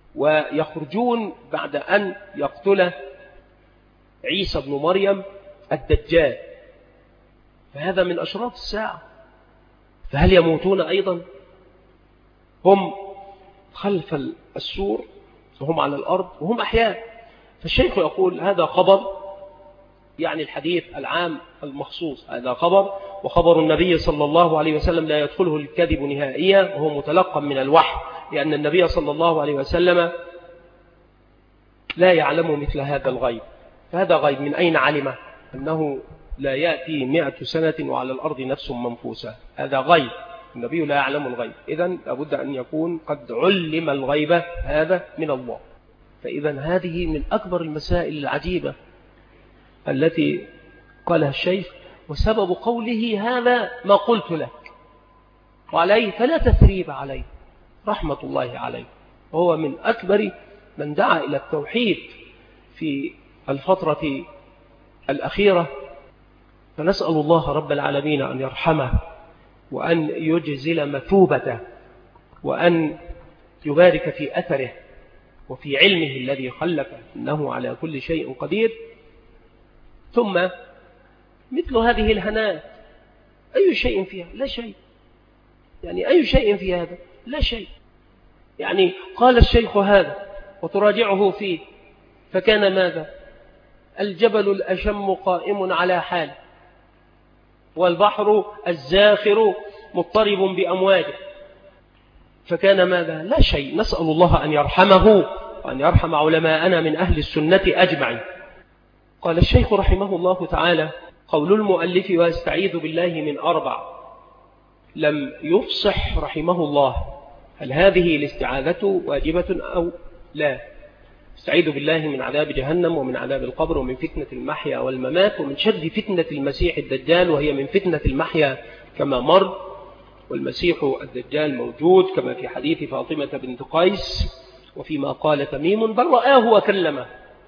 Speaker 1: ويخرجون بعد أن يقتل عيسى بن مريم الدجال، فهذا من أشراط الساعة. فهل يموتون أيضا؟ هم خلف السور وهم على الأرض وهم أحياء. فالشيخ يقول هذا خبر، يعني الحديث العام المخصوص، هذا خبر، وخبر النبي صلى الله عليه وسلم لا يدخله الكذب نهائيا، وهو متلقى من الوحي، لأن النبي صلى الله عليه وسلم لا يعلم مثل هذا الغيب. فهذا غيب من أين علم أنه لا يأتي 100 سنة وعلى الأرض نفس منفوسة؟ هذا غيب، النبي لا يعلم الغيب، إذن لابد أن يكون قد علم الغيب هذا من الله. فإذن هذه من أكبر المسائل العجيبة التي قالها الشيخ، وسبب قوله هذا ما قلت لك، وعليه فلا تثريب عليه رحمة الله عليه، وهو من أكبر من دعا إلى التوحيد في الفترة الأخيرة. فنسأل الله رب العالمين أن يرحمه وأن يجزل مثوبته وأن يبارك في أثره وفي علمه الذي خلفه، إنه على كل شيء قدير. ثم مثل هذه الهنات أي شيء فيها؟ لا شيء. يعني أي شيء في هذا؟ لا شيء. يعني قال الشيخ هذا وتراجعه فيه، فكان ماذا؟ الجبل الأشم قائم على حال، والبحر الزاخر مضطرب بأمواجه، فكان ماذا؟ لا شيء. نسأل الله أن يرحمه وأن يرحم علماءنا من أهل السنة أجمعين. قال الشيخ رحمه الله تعالى: قول المؤلف واستعيذ بالله من 4 لم يفصح رحمه الله، هل هذه الاستعاذة واجبة أو لا؟ استعيذ بالله من عذاب جهنم ومن عذاب القبر ومن فتنة المحيا والممات ومن شر فتنة المسيح الدجال، وهي من فتنة المحيا كما مر، والمسيح الدجال موجود كما في حديث فاطمة بنت قيس، وفيما قال تميم بل رآه وكلمه،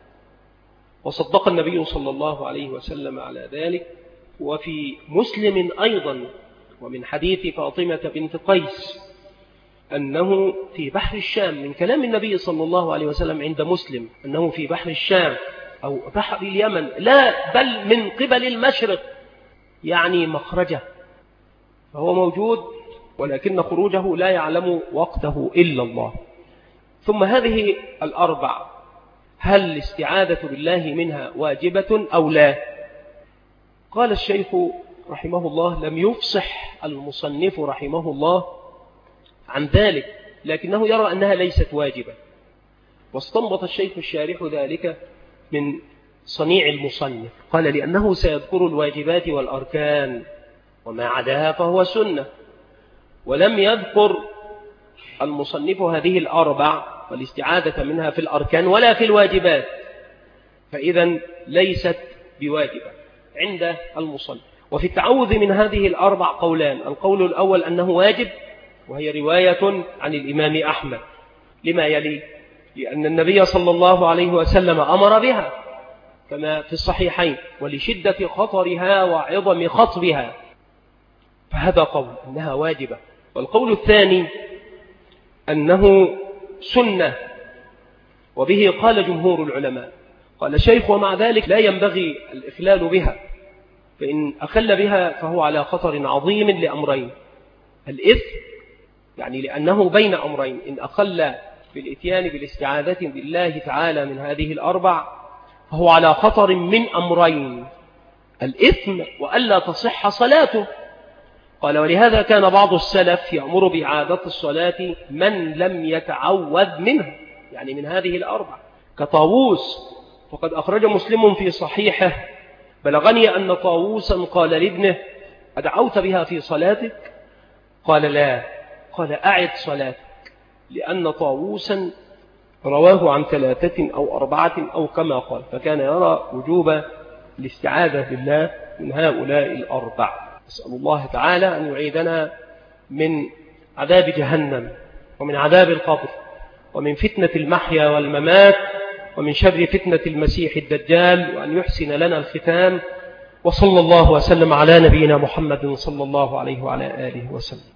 Speaker 1: وصدق النبي صلى الله عليه وسلم على ذلك. وفي مسلم أيضا ومن حديث فاطمة بنت قيس أنه في بحر الشام، من كلام النبي صلى الله عليه وسلم عند مسلم أنه في بحر الشام أو بحر اليمن، لا بل من قبل المشرق، يعني مخرجه، فهو موجود ولكن خروجه لا يعلم وقته إلا الله. ثم هذه 4 هل الاستعاذة بالله منها واجبة أو لا؟ قال الشيخ رحمه الله: لم يفصح المصنف رحمه الله عن ذلك، لكنه يرى أنها ليست واجبة. واستنبط الشيخ الشارح ذلك من صنيع المصنف، قال: لأنه سيذكر الواجبات والأركان وما عداها فهو سنة، ولم يذكر المصنف هذه 4 والاستعاذة منها في الأركان ولا في الواجبات، فإذا ليست بواجبة عند المصنف. وفي التعوذ من هذه 4 قولان: القول الأول أنه واجب، وهي رواية عن الإمام أحمد لما يلي، لأن النبي صلى الله عليه وسلم أمر بها كما في الصحيحين، ولشدة خطرها وعظم خطبها، فهذا قول أنها واجبة. والقول الثاني أنه سنة، وبه قال جمهور العلماء. قال الشيخ: ومع ذلك لا ينبغي الإخلال بها، فإن أخل بها فهو على خطر عظيم لأمرين: الإثم، يعني لأنه بين أمرين، إن أخل بالإتيان بالاستعاذة بالله تعالى من هذه 4 فهو على خطر من أمرين: الإثم وألا تصح صلاته. قال: ولهذا كان بعض السلف يأمر بإعادة الصلاة من لم يتعوذ منها، يعني من هذه 4 كطاووس. وقد أخرج مسلم في صحيحه: بلغني أن طاووسا قال لابنه: أدعوت بها في صلاتك؟ قال: لا. قال: أعد صلاتك، لأن طاووسا رواه عن 3 أو 4 أو كما قال، فكان يرى وجوب الاستعاذة بالله من هؤلاء 4. أسأل الله تعالى أن يعيدنا من عذاب جهنم ومن عذاب القبر ومن فتنة المحيا والممات ومن شر فتنة المسيح الدجال، وأن يحسن لنا الختام. وصلى الله وسلم على نبينا محمد صلى الله عليه وعلى آله وسلم.